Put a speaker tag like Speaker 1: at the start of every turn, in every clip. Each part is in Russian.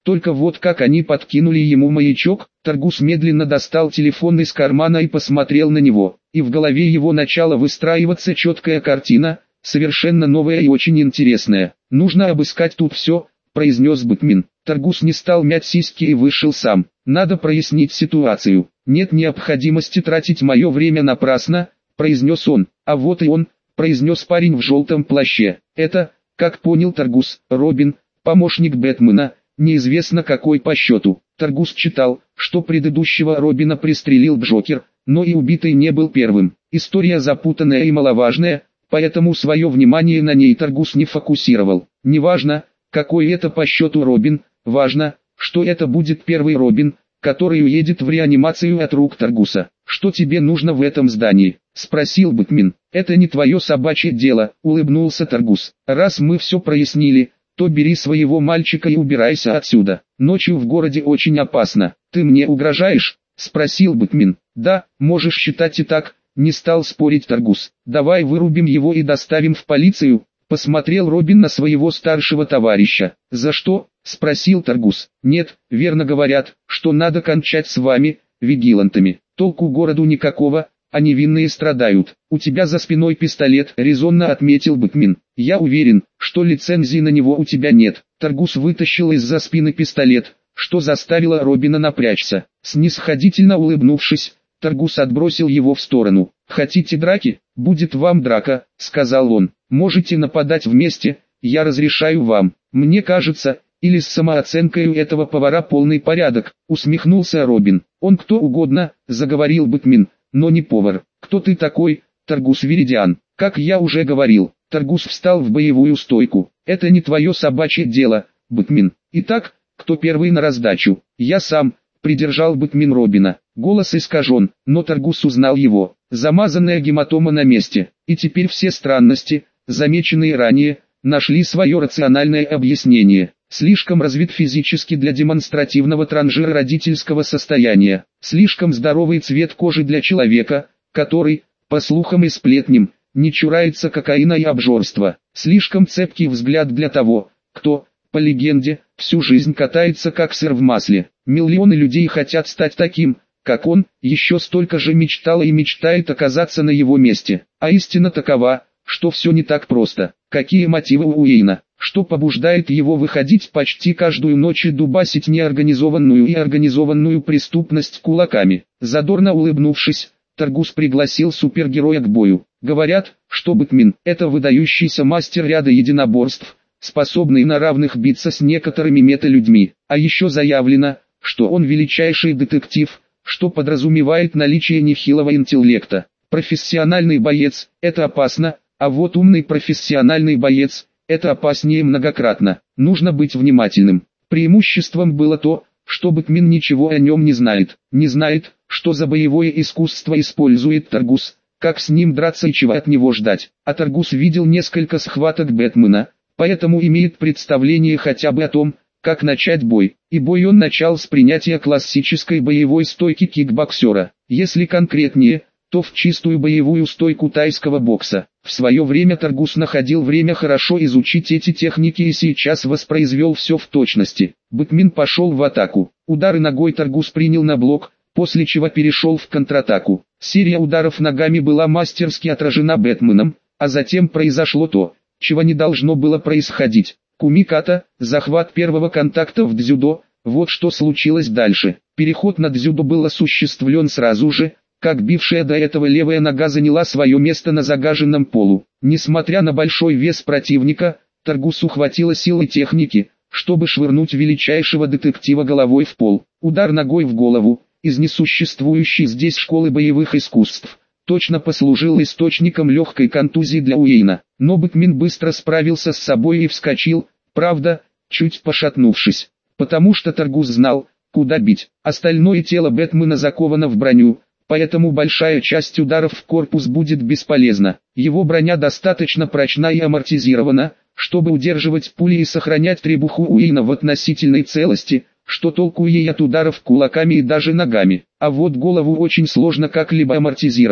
Speaker 1: Только вот как они подкинули ему маячок, Торгус медленно достал телефон из кармана и посмотрел на него, и в голове его начала выстраиваться четкая картина, совершенно новая и очень интересная. «Нужно обыскать тут все», — произнес Бэтмен. Торгус не стал мять сиськи и вышел сам. «Надо прояснить ситуацию. Нет необходимости тратить мое время напрасно», — произнес он. «А вот и он», — произнес парень в желтом плаще. «Это, как понял Торгус, Робин, помощник Бэтмена, неизвестно какой по счету». Торгус читал, что предыдущего Робина пристрелил Джокер, но и убитый не был первым. История запутанная и маловажная, поэтому свое внимание на ней Торгус не фокусировал. Неважно, какой это по счету Робин, важно, что это будет первый Робин, который уедет в реанимацию от рук Торгуса. «Что тебе нужно в этом здании?» — спросил Бэтмен. «Это не твое собачье дело», — улыбнулся Торгус. «Раз мы все прояснили, то бери своего мальчика и убирайся отсюда. Ночью в городе очень опасно. Ты мне угрожаешь?» — спросил Бэтмен. «Да, можешь считать и так», — не стал спорить Торгус. «Давай вырубим его и доставим в полицию», — посмотрел Робин на своего старшего товарища. «За что?» — спросил Торгус. «Нет, верно говорят, что надо кончать с вами, вигилантами. Толку городу никакого, а невинные страдают. У тебя за спиной пистолет», — резонно отметил Бэтмен. «Я уверен, что лицензии на него у тебя нет». Торгус вытащил из-за спины пистолет, что заставило Робина напрячься. Снисходительно улыбнувшись, Торгус отбросил его в сторону. «Хотите драки? Будет вам драка», — сказал он. «Можете нападать вместе, я разрешаю вам. Мне кажется, или с самооценкой у этого повара полный порядок», — усмехнулся Робин. «Он кто угодно», — заговорил Бэтмен, — «но не повар». «Кто ты такой, Торгус Веридиан?» «Как я уже говорил». Торгус встал в боевую стойку. «Это не твое собачье дело, Бэтмен. Итак, кто первый на раздачу?» «Я сам», — придержал Бэтмен Робина. Голос искажен, но Торгус узнал его. Замазанная гематома на месте. И теперь все странности, замеченные ранее, нашли свое рациональное объяснение. Слишком развит физически для демонстративного транжира родительского состояния. Слишком здоровый цвет кожи для человека, который, по слухам и сплетням, не чурается кокаина и обжорства. Слишком цепкий взгляд для того, кто, по легенде, всю жизнь катается как сыр в масле. Миллионы людей хотят стать таким, как он, еще столько же мечтала и мечтает оказаться на его месте. А истина такова, что все не так просто. Какие мотивы у Уэйна? Что побуждает его выходить почти каждую ночь и дубасить неорганизованную и организованную преступность кулаками? Задорно улыбнувшись, Торгус пригласил супергероя к бою. Говорят, что Бэтмен – это выдающийся мастер ряда единоборств, способный на равных биться с некоторыми мета-людьми. А еще заявлено, что он величайший детектив, что подразумевает наличие нехилого интеллекта. Профессиональный боец – это опасно, а вот умный профессиональный боец – это опаснее многократно. Нужно быть внимательным. Преимуществом было то, что Бэтмен ничего о нем не знает. Не знает, что за боевое искусство использует Торгус, как с ним драться и чего от него ждать. А Торгус видел несколько схваток Бэтмена, поэтому имеет представление хотя бы о том, как начать бой. И бой он начал с принятия классической боевой стойки кикбоксера. Если конкретнее, то в чистую боевую стойку тайского бокса. В свое время Торгус находил время хорошо изучить эти техники и сейчас воспроизвел все в точности. Бэтмен пошел в атаку. Удары ногой Торгус принял на блок, после чего перешел в контратаку. Серия ударов ногами была мастерски отражена Бэтменом, а затем произошло то, чего не должно было происходить. Кумиката, захват первого контакта в дзюдо, вот что случилось дальше. Переход на дзюдо был осуществлен сразу же, как бившая до этого левая нога заняла свое место на загаженном полу. Несмотря на большой вес противника, Торгусу хватило силы техники, чтобы швырнуть величайшего детектива головой в пол. Удар ногой в голову, из несуществующей здесь школы боевых искусств, точно послужил источником легкой контузии для Уэйна. Но Бэтмен быстро справился с собой и вскочил, правда, чуть пошатнувшись, потому что Торгус знал, куда бить. Остальное тело Бэтмена заковано в броню, поэтому большая часть ударов в корпус будет бесполезна. Его броня достаточно прочна и амортизирована, чтобы удерживать пули и сохранять требуху Уэйна в относительной целости, что толку ей от ударов кулаками и даже ногами. А вот голову очень сложно как-либо амортизировать.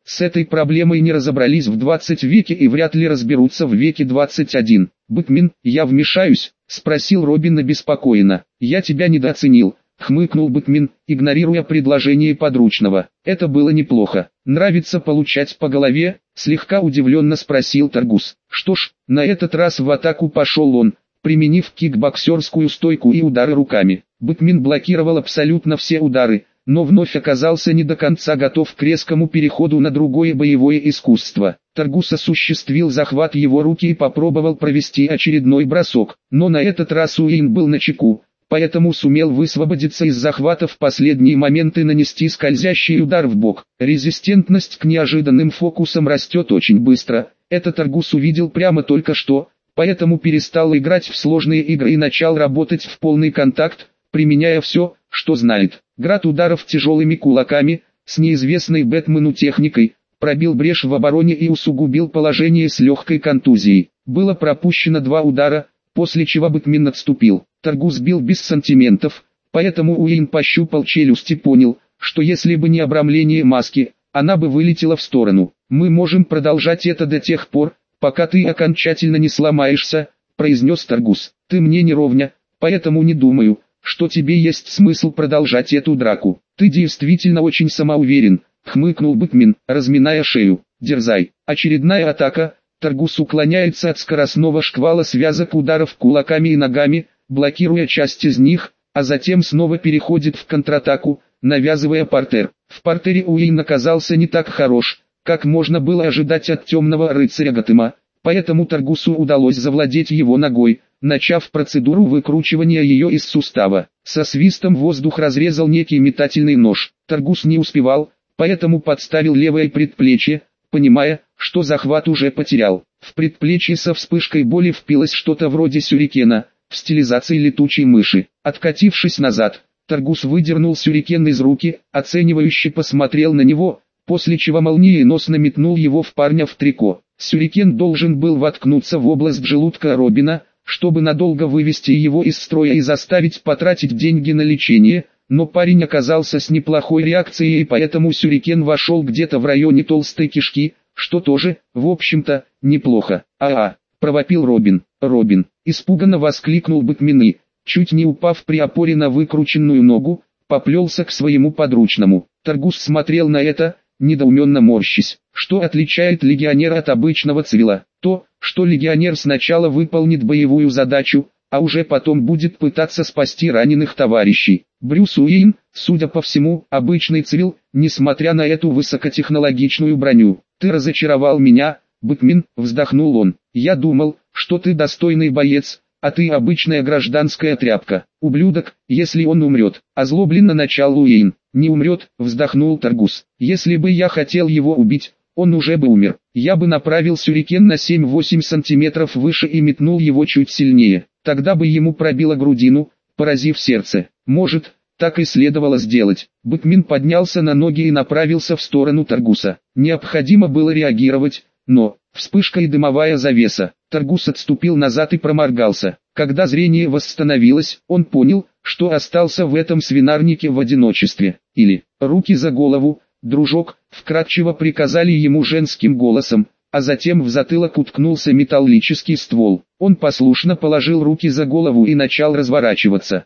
Speaker 1: С этой проблемой не разобрались в 20 веке и вряд ли разберутся в веке 21. «Бэтмен, я вмешаюсь?» — спросил Робин обеспокоенно. «Я тебя недооценил», — хмыкнул Бэтмен, игнорируя предложение подручного. «Это было неплохо. Нравится получать по голове?» — слегка удивленно спросил Таргус. Что ж, на этот раз в атаку пошел он, применив кикбоксерскую стойку и удары руками. Бэтмен блокировал абсолютно все удары, но вновь оказался не до конца готов к резкому переходу на другое боевое искусство. Таргус осуществил захват его руки и попробовал провести очередной бросок, но на этот раз Уэйн был начеку, поэтому сумел высвободиться из захвата в последний момент и нанести скользящий удар в бок. Резистентность к неожиданным фокусам растет очень быстро, это Таргус увидел прямо только что, поэтому перестал играть в сложные игры и начал работать в полный контакт, применяя все, что знает. Град ударов тяжелыми кулаками, с неизвестной Бэтмену техникой, пробил брешь в обороне и усугубил положение с легкой контузией. Было пропущено 2 удара, после чего Бэтмен отступил. Таргус бил без сантиментов, поэтому Уэйн пощупал челюсть и понял, что если бы не обрамление маски, она бы вылетела в сторону. «Мы можем продолжать это до тех пор, пока ты окончательно не сломаешься», — произнес Таргус. «Ты мне не ровня, поэтому не думаю, что тебе есть смысл продолжать эту драку. Ты действительно очень самоуверен», — хмыкнул Бэтмен, разминая шею. «Дерзай». Очередная атака. Таргус уклоняется от скоростного шквала связок ударов кулаками и ногами, блокируя часть из них, а затем снова переходит в контратаку, навязывая партер. В партере Уэйн оказался не так хорош, как можно было ожидать от темного рыцаря Готэма, поэтому Таргусу удалось завладеть его ногой, начав процедуру выкручивания ее из сустава. Со свистом воздух разрезал некий метательный нож. Таргус не успевал, поэтому подставил левое предплечье, понимая, что захват уже потерял. В предплечье со вспышкой боли впилось что-то вроде сюрикена, в стилизации летучей мыши. Откатившись назад, Таргус выдернул сюрикен из руки, оценивающе посмотрел на него, после чего молниеносно метнул его в парня в трико. Сюрикен должен был воткнуться в область желудка Робина, чтобы надолго вывести его из строя и заставить потратить деньги на лечение, но парень оказался с неплохой реакцией и поэтому сюрикен вошел где-то в районе толстой кишки, что тоже, в общем-то, неплохо. Провопил Робин. «Робин!» — испуганно воскликнул Бэтмен и, чуть не упав при опоре на выкрученную ногу, поплелся к своему подручному. Таргус смотрел на это, недоуменно морщись. Что отличает легионера от обычного цивила? То, что легионер сначала выполнит боевую задачу, а уже потом будет пытаться спасти раненых товарищей. Брюс Уэйн, судя по всему, обычный цивил, несмотря на эту высокотехнологичную броню. «Ты разочаровал меня, Бэтмен», — вздохнул он. «Я думал, что ты достойный боец, а ты обычная гражданская тряпка. Ублюдок, если он умрет». Озлобленно начал Уэйн. «Не умрет», — вздохнул Таргус. «Если бы я хотел его убить, он уже бы умер. Я бы направил сюрикен на 7-8 сантиметров выше и метнул его чуть сильнее. Тогда бы ему пробило грудину, поразив сердце. Может, так и следовало сделать». Бэтмен поднялся на ноги и направился в сторону Таргуса. Необходимо было реагировать, но... Вспышка и дымовая завеса. Таргус отступил назад и проморгался. Когда зрение восстановилось, он понял, что остался в этом свинарнике в одиночестве. Или «руки за голову, дружок», вкратчиво приказали ему женским голосом, а затем в затылок уткнулся металлический ствол. Он послушно положил руки за голову и начал разворачиваться.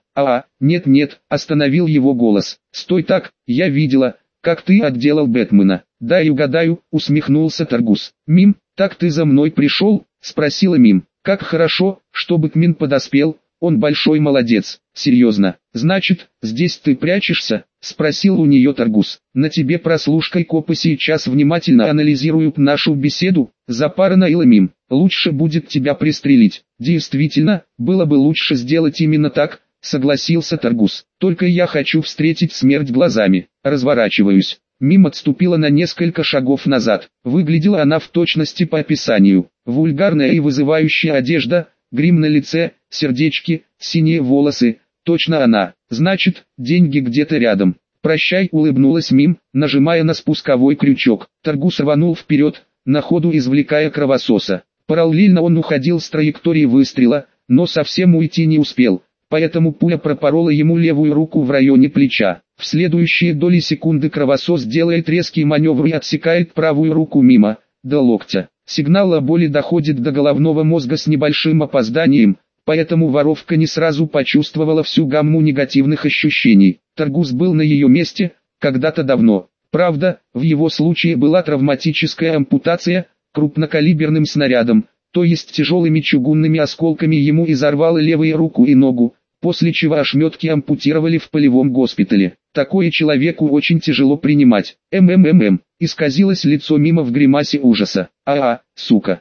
Speaker 1: Нет, остановил его голос. «Стой так, я видела, как ты отделал Бэтмена». «Дай угадаю», усмехнулся Таргус. «Мим, так ты за мной пришел?» спросила Мим. «Как хорошо, что Бэтмен подоспел, он большой молодец». «Серьезно, значит, здесь ты прячешься?» спросил у нее Таргус. «На тебе прослушкой копы сейчас внимательно анализируют нашу беседу», запаранаила Мим. «Лучше будет тебя пристрелить». «Действительно, было бы лучше сделать именно так», согласился Таргус. «Только я хочу встретить смерть глазами». Разворачиваюсь. Мим отступила на несколько шагов назад. Выглядела она в точности по описанию. Вульгарная и вызывающая одежда, грим на лице, сердечки, синие волосы. Точно она. Значит, деньги где-то рядом. «Прощай», улыбнулась Мим, нажимая на спусковой крючок. Таргус рванул вперед, на ходу извлекая кровососа. Параллельно он уходил с траектории выстрела, но совсем уйти не успел, поэтому пуля пропорола ему левую руку в районе плеча. В следующие доли секунды кровосос делает резкий маневр и отсекает правую руку мимо, до локтя. Сигнал о боли доходит до головного мозга с небольшим опозданием, поэтому воровка не сразу почувствовала всю гамму негативных ощущений. Таргус был на ее месте, когда-то давно. Правда, в его случае была травматическая ампутация, крупнокалиберным снарядом, то есть тяжелыми чугунными осколками ему изорвало левую руку и ногу, после чего ошметки ампутировали в полевом госпитале. Такое человеку очень тяжело принимать. Исказилось лицо мимо в гримасе ужаса. Сука,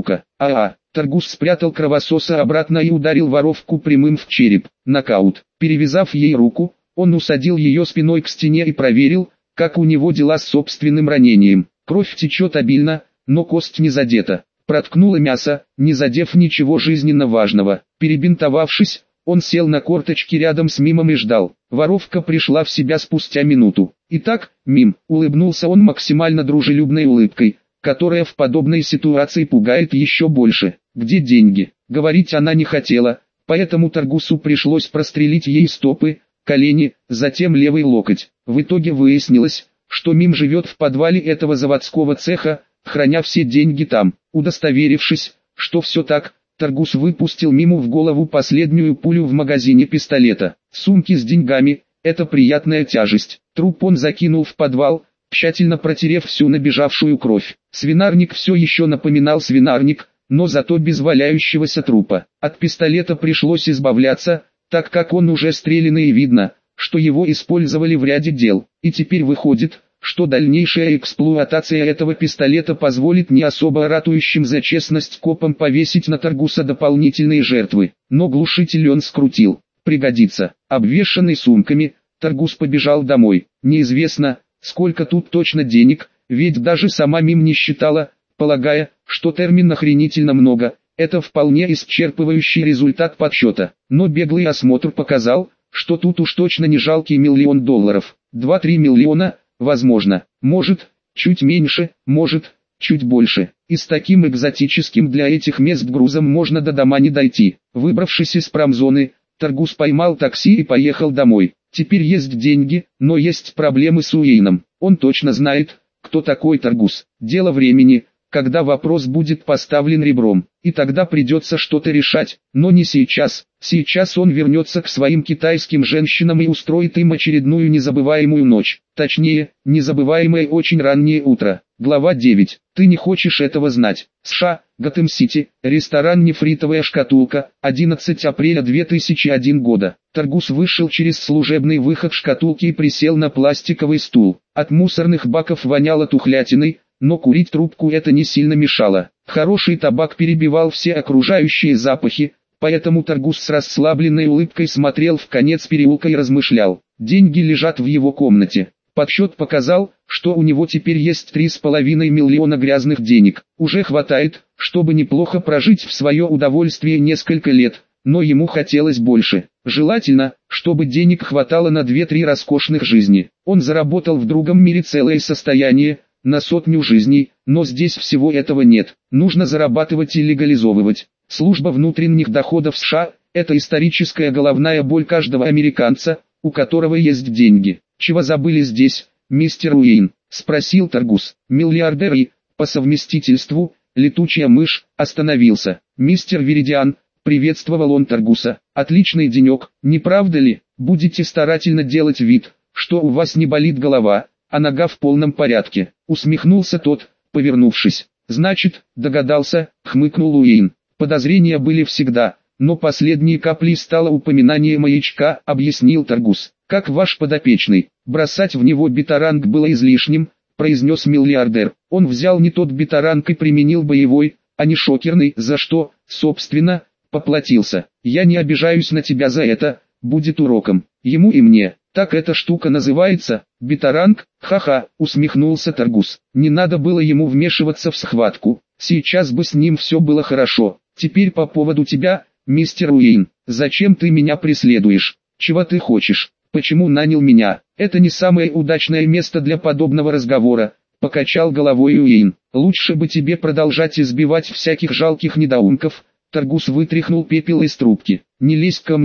Speaker 1: Таргус спрятал кровососа обратно и ударил воровку прямым в череп. Нокаут. Перевязав ей руку, он усадил ее спиной к стене и проверил, как у него дела с собственным ранением. Кровь течет обильно, но кость не задета. Проткнуло мясо, не задев ничего жизненно важного. Перебинтовавшись, он сел на корточки рядом с Мимом и ждал. Воровка пришла в себя спустя минуту. «Итак, Мим», улыбнулся он максимально дружелюбной улыбкой, которая в подобной ситуации пугает еще больше. «Где деньги?» Говорить она не хотела, поэтому Таргусу пришлось прострелить ей стопы, колени, затем левый локоть. В итоге выяснилось, что Мим живет в подвале этого заводского цеха, храня все деньги там. Удостоверившись, что все так, Таргус выпустил Миму в голову последнюю пулю в магазине пистолета. Сумки с деньгами – это приятная тяжесть. Труп он закинул в подвал, тщательно протерев всю набежавшую кровь. Свинарник все еще напоминал свинарник, но зато без валяющегося трупа. От пистолета пришлось избавляться, так как он уже стрелянный и видно, что его использовали в ряде дел. И теперь выходит, что дальнейшая эксплуатация этого пистолета позволит не особо ратующим за честность копам повесить на Таргуса дополнительные жертвы. Но глушитель он скрутил. Пригодится. Обвешанный сумками, Таргус побежал домой. Неизвестно, сколько тут точно денег, ведь даже сама Мим не считала, полагая, что термин охренительно много. Это вполне исчерпывающий результат подсчета. Но беглый осмотр показал, что тут уж точно не жалкий $1 миллион. 2-3 миллиона. Возможно, может, чуть меньше, может, чуть больше. И с таким экзотическим для этих мест грузом можно до дома не дойти. Выбравшись из промзоны, Таргус поймал такси и поехал домой. Теперь есть деньги, но есть проблемы с Уэйном. Он точно знает, кто такой Таргус. Дело времени, когда вопрос будет поставлен ребром. И тогда придется что-то решать, но не сейчас. Сейчас он вернется к своим китайским женщинам и устроит им очередную незабываемую ночь. Точнее, незабываемое очень раннее утро. Глава 9. Ты не хочешь этого знать. США, Готэм-Сити, ресторан «Нефритовая шкатулка», 11 апреля 2001 года. Таргус вышел через служебный выход шкатулки и присел на пластиковый стул. От мусорных баков воняло тухлятиной, но курить трубку это не сильно мешало. Хороший табак перебивал все окружающие запахи, поэтому Таргус с расслабленной улыбкой смотрел в конец переулка и размышлял. Деньги лежат в его комнате. Подсчет показал, что у него теперь есть 3,5 миллиона грязных денег. Уже хватает, чтобы неплохо прожить в свое удовольствие несколько лет, но ему хотелось больше. Желательно, чтобы денег хватало на 2-3 роскошных жизни. Он заработал в другом мире целое состояние, на 100 жизней, но здесь всего этого нет. Нужно зарабатывать и легализовывать. Служба внутренних доходов США – это историческая головная боль каждого американца, у которого есть деньги. «Чего забыли здесь, мистер Уэйн?» – спросил Таргус. Миллиардер и, по совместительству, летучая мышь, остановился. «Мистер Веридиан», – приветствовал он Таргуса. «Отличный денек, не правда ли? Будете старательно делать вид, что у вас не болит голова, а нога в полном порядке», — усмехнулся тот, повернувшись. «Значит, догадался», — хмыкнул Уэйн. «Подозрения были всегда, но последней каплей стало упоминание маячка», — объяснил Таргус. «Как ваш подопечный, бросать в него битаранг было излишним», — произнес миллиардер. «Он взял не тот битаранг и применил боевой, а не шокерный, за что, собственно, поплатился. Я не обижаюсь на тебя за это, будет уроком, ему и мне». «Так эта штука называется, битаранг?» «Ха-ха», усмехнулся Таргус. «Не надо было ему вмешиваться в схватку, сейчас бы с ним все было хорошо. Теперь по поводу тебя, мистер Уэйн. Зачем ты меня преследуешь? Чего ты хочешь? Почему нанял меня?» «Это не самое удачное место для подобного разговора», покачал головой Уэйн. «Лучше бы тебе продолжать избивать всяких жалких недоумков». Таргус вытряхнул пепел из трубки. «Не лезь ко мне,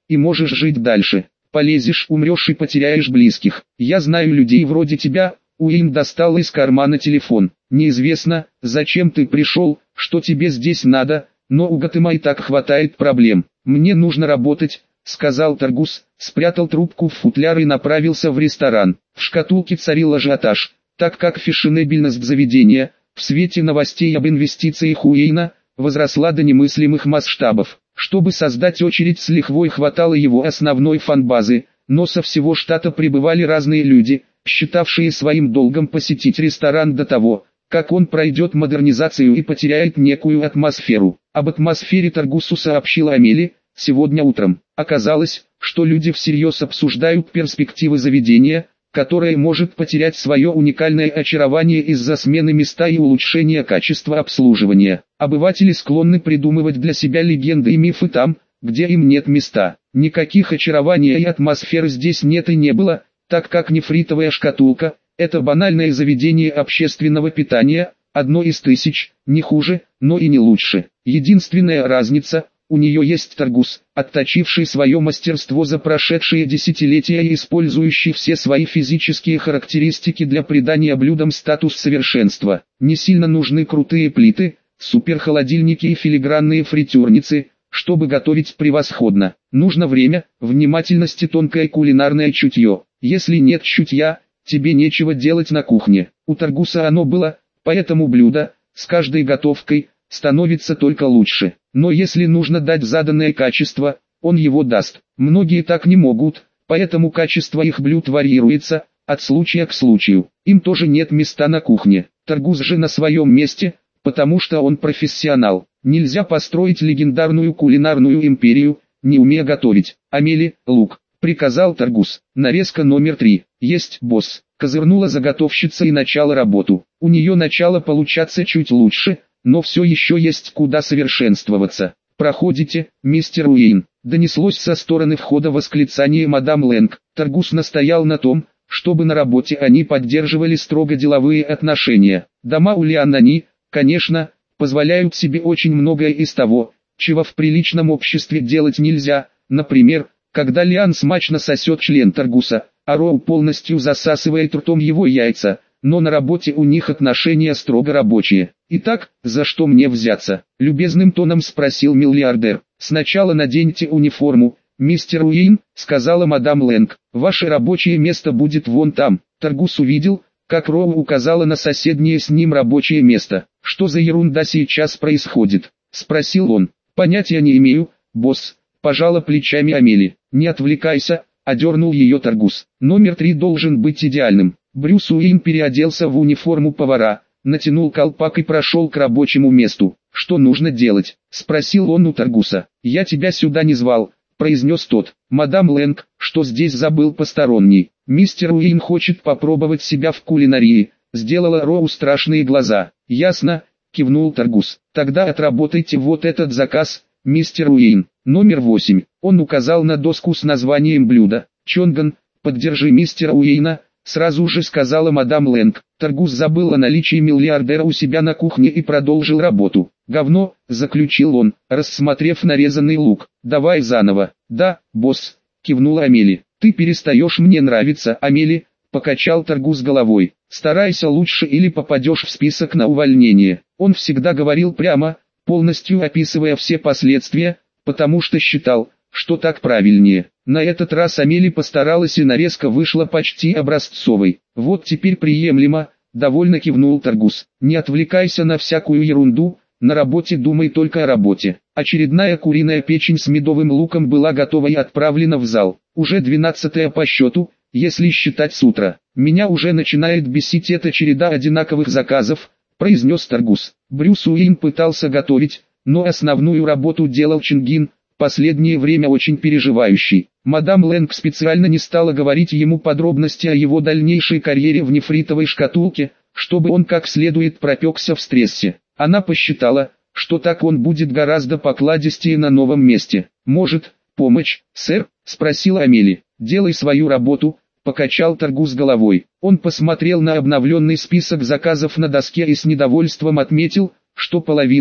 Speaker 1: и можешь жить дальше. Полезешь, умрешь и потеряешь близких. Я знаю людей вроде тебя». Уин достал из кармана телефон. «Неизвестно, зачем ты пришел, что тебе здесь надо, но у Гатема и так хватает проблем. Мне нужно работать», — сказал Таргус, спрятал трубку в футляр и направился в ресторан. В шкатулке царил ажиотаж, так как фешенебельность заведения, в свете новостей об инвестициях Уэйна, возросла до немыслимых масштабов. Чтобы создать очередь с лихвой хватало его основной фан-базы, но со всего штата прибывали разные люди, считавшие своим долгом посетить ресторан до того, как он пройдет модернизацию и потеряет некую атмосферу. Об атмосфере Таргусу сообщила Амели сегодня утром. Оказалось, что люди всерьез обсуждают перспективы заведения, которое может потерять свое уникальное очарование из-за смены места и улучшения качества обслуживания. Обыватели склонны придумывать для себя легенды и мифы там, где им нет места. Никаких очарования и атмосферы здесь нет и не было, так как нефритовая шкатулка – это банальное заведение общественного питания, одно из тысяч, не хуже, но и не лучше. Единственная разница – у нее есть Таргус, отточивший свое мастерство за прошедшие десятилетия и использующий все свои физические характеристики для придания блюдам статус совершенства. Не сильно нужны крутые плиты, суперхолодильники и филигранные фритюрницы, чтобы готовить превосходно. Нужно время, внимательность и тонкое кулинарное чутье. Если нет чутья, тебе нечего делать на кухне. У Таргуса оно было, поэтому блюдо, с каждой готовкой, становится только лучше. Но если нужно дать заданное качество, он его даст. Многие так не могут, поэтому качество их блюд варьируется, от случая к случаю. Им тоже нет места на кухне. Таргус же на своем месте, потому что он профессионал. Нельзя построить легендарную кулинарную империю, не умея готовить. «Амели, лук», — приказал Таргус. «Нарезка номер 3. Есть, босс». Козырнула заготовщица и начала работу. У нее начало получаться чуть лучше, но все еще есть куда совершенствоваться. «Проходите, мистер Уэйн», — донеслось со стороны входа восклицание мадам Лэнг. Таргус настоял на том, чтобы на работе они поддерживали строго деловые отношения. Дома у Лианнани, конечно, позволяют себе очень многое из того, чего в приличном обществе делать нельзя, например, когда Лиан смачно сосет член Таргуса, а Роу полностью засасывает ртом его яйца, но на работе у них отношения строго рабочие. «Итак, за что мне взяться?» — любезным тоном спросил миллиардер. «Сначала наденьте униформу, мистер Уэйн», — сказала мадам Лэнг. «Ваше рабочее место будет вон там». Таргус увидел, как Роу указала на соседнее с ним рабочее место. «Что за ерунда сейчас происходит?» — спросил он. «Понятия не имею, босс», — пожала плечами Амели. «Не отвлекайся», — одернул ее Таргус. «Номер 3 должен быть идеальным». Брюс Уэйн переоделся в униформу повара, натянул колпак и прошел к рабочему месту. «Что нужно делать?» — спросил он у Таргуса. «Я тебя сюда не звал», — произнес тот. «Мадам Лэнг, что здесь забыл посторонний? Мистер Уэйн хочет попробовать себя в кулинарии», — сделала Роу страшные глаза. «Ясно», — кивнул Таргус. «Тогда отработайте вот этот заказ, мистер Уэйн. Номер 8. Он указал на доску с названием блюда. «Чонган, поддержи мистера Уэйна», — сразу же сказала мадам Лэнг. Таргус забыл о наличии миллиардера у себя на кухне и продолжил работу. «Говно», — заключил он, рассмотрев нарезанный лук. «Давай заново». «Да, босс», — кивнула Амели. «Ты перестаешь мне нравиться, Амели», — покачал Таргус головой. «Старайся лучше или попадешь в список на увольнение». Он всегда говорил прямо, полностью описывая все последствия, потому что считал, что так правильнее. На этот раз Амели постаралась и нарезка вышла почти образцовой. «Вот теперь приемлемо», — довольно кивнул Таргус. «Не отвлекайся на всякую ерунду, на работе думай только о работе». Очередная куриная печень с медовым луком была готова и отправлена в зал. Уже 12-я по счету, если считать с утра. «Меня уже начинает бесить эта череда одинаковых заказов», — произнес Таргус. Брюс Уэйн пытался готовить, но основную работу делал Чингин, последнее время очень переживающий. Мадам Лэнг специально не стала говорить ему подробности о его дальнейшей карьере в нефритовой шкатулке, чтобы он как следует пропекся в стрессе. Она посчитала, что так он будет гораздо покладистее на новом месте. «Может, помочь, сэр?» — спросила Амели. «Делай свою работу», — покачал Таргус головой. Он посмотрел на обновленный список заказов на доске и с недовольством отметил, что половина,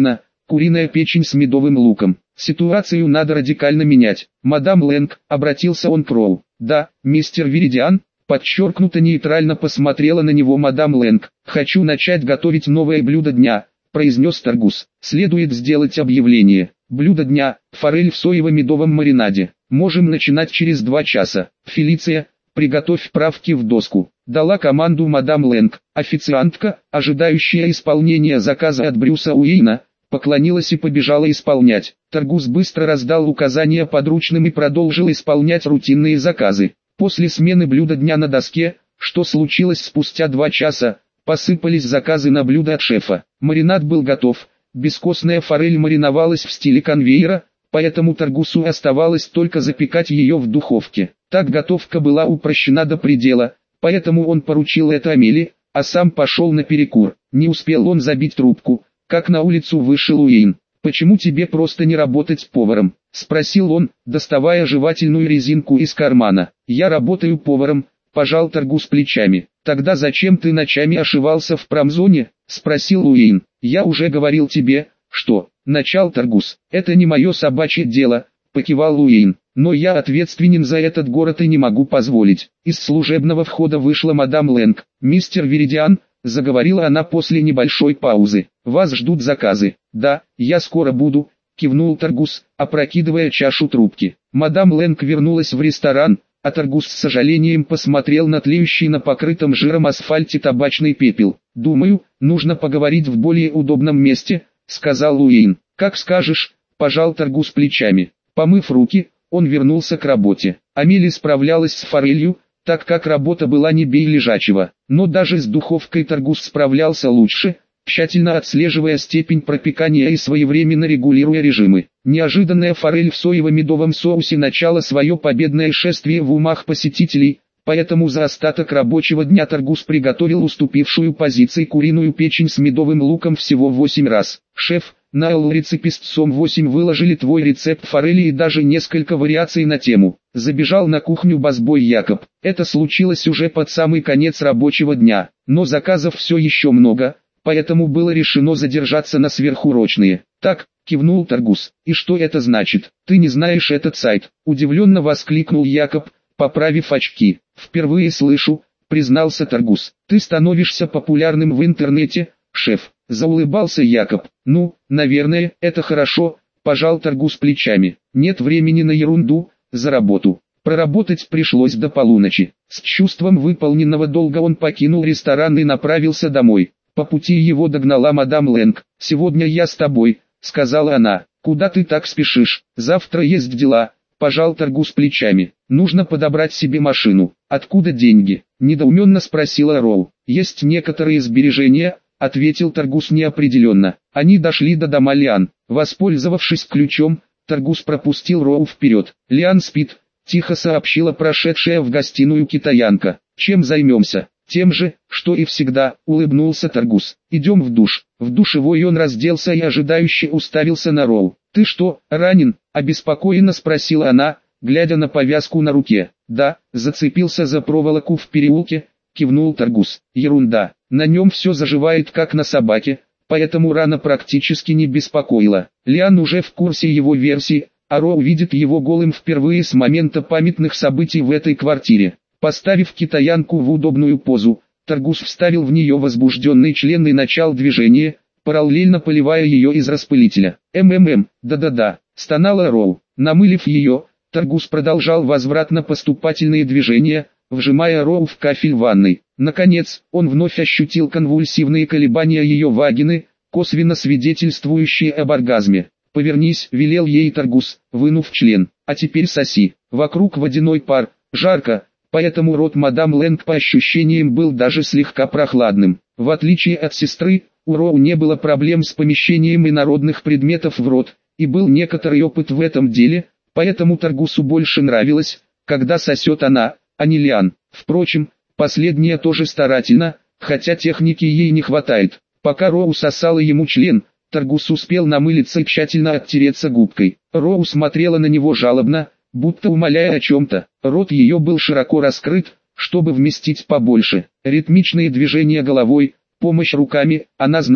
Speaker 1: куриная печень с медовым луком. Ситуацию надо радикально менять. Мадам Лэнг, обратился он к Роу. Да, мистер Виридиан, подчеркнуто нейтрально посмотрела на него мадам Лэнг. Хочу начать готовить новое блюдо дня, произнес Таргус. Следует сделать объявление. Блюдо дня – форель в соево-медовом маринаде. Можем начинать через 2 часа. Фелиция, приготовь правки в доску. Дала команду мадам Лэнг. Официантка, ожидающая исполнения заказа от Брюса Уэйна, поклонилась и побежала исполнять. Таргус быстро раздал указания подручным и продолжил исполнять рутинные заказы. После смены блюда дня на доске, что случилось спустя 2 часа, посыпались заказы на блюдо от шефа. Маринад был готов, бескостная форель мариновалась в стиле конвейера, поэтому Таргусу оставалось только запекать ее в духовке. Так готовка была упрощена до предела, поэтому он поручил это Амели, а сам пошел на перекур. Не успел он забить трубку, как на улицу вышел Уэйн. «Почему тебе просто не работать поваром?» – спросил он, доставая жевательную резинку из кармана. «Я работаю поваром», – пожал Таргус плечами. «Тогда зачем ты ночами ошивался в промзоне?» – спросил Уэйн. «Я уже говорил тебе, что...» – начал Таргус. «Это не мое собачье дело», – покивал Уэйн. «Но я ответственен за этот город и не могу позволить». Из служебного входа вышла мадам Лэнг. «Мистер Виридиан», — заговорила она после небольшой паузы. «Вас ждут заказы». «Да, я скоро буду», — кивнул Таргус, опрокидывая чашу трубки. Мадам Лэнг вернулась в ресторан, а Таргус с сожалением посмотрел на тлеющий на покрытом жиром асфальте табачный пепел. «Думаю, нужно поговорить в более удобном месте», — сказал Уэйн. «Как скажешь», — пожал Таргус плечами. Помыв руки, он вернулся к работе. Амели справлялась с форелью, так как работа была не бей лежачего. Но даже с духовкой Таргус справлялся лучше, тщательно отслеживая степень пропекания и своевременно регулируя режимы. Неожиданная форель в соево-медовом соусе начала свое победное шествие в умах посетителей, поэтому за остаток рабочего дня Таргус приготовил уступившую позиции куриную печень с медовым луком всего 8 раз. «Шеф, на рецепт сом 8 выложили твой рецепт форели и даже несколько вариаций на тему». Забежал на кухню басбой Якоб. Это случилось уже под самый конец рабочего дня, но заказов все еще много, поэтому было решено задержаться на сверхурочные. «Так», — кивнул Таргус, — «и что это значит? Ты не знаешь этот сайт?» — удивленно воскликнул Якоб, поправив очки. «Впервые слышу», — признался Таргус. «Ты становишься популярным в интернете, шеф», — заулыбался Якоб. «Ну, наверное, это хорошо», — пожал Таргус плечами. «Нет времени на ерунду, за работу». Проработать пришлось до полуночи. С чувством выполненного долга он покинул ресторан и направился домой. По пути его догнала мадам Лэнг. «Сегодня я с тобой», — сказала она. «Куда ты так спешишь? Завтра есть дела», — пожал Таргус плечами. «Нужно подобрать себе машину». «Откуда деньги?» — недоуменно спросила Роу. «Есть некоторые сбережения», — ответил Таргус неопределенно. Они дошли до дома Лиан. Воспользовавшись ключом, Таргус пропустил Роу вперед. «Лиан спит», — тихо сообщила прошедшая в гостиную китаянка. «Чем займемся?» «Тем же, что и всегда», — улыбнулся Таргус. «Идем в душ». В душевой он разделся и ожидающе уставился на Роу. «Ты что, ранен?» — обеспокоенно спросила она, глядя на повязку на руке. «Да, зацепился за проволоку в переулке», — кивнул Таргус. «Ерунда, на нем все заживает как на собаке, поэтому рана практически не беспокоила». Лиан уже в курсе его версии, а Роу видит его голым впервые с момента памятных событий в этой квартире. Поставив китаянку в удобную позу, Таргус вставил в нее возбужденный член и начал движение, параллельно поливая ее из распылителя. Да-да-да», — стонала Роу. Намылив ее, Таргус продолжал возвратно-поступательные движения, вжимая Роу в кафель ванной. Наконец, он вновь ощутил конвульсивные колебания ее вагины, косвенно свидетельствующие об оргазме. «Повернись», — велел ей Таргус, вынув член. «А теперь соси». Вокруг водяной пар, жарко, поэтому рот мадам Лэнг по ощущениям был даже слегка прохладным. В отличие от сестры, у Роу не было проблем с помещением инородных предметов в рот, и был некоторый опыт в этом деле, поэтому Таргусу больше нравилось, когда сосет она, а не Лиан. Впрочем, последняя тоже старательно, хотя техники ей не хватает. Пока Роу сосала ему член, Таргус успел намылиться и тщательно оттереться губкой. Роу смотрела на него жалобно, будто умоляя о чем-то. Рот ее был широко раскрыт, чтобы вместить побольше. Ритмичные движения головой, помощь руками, она знала,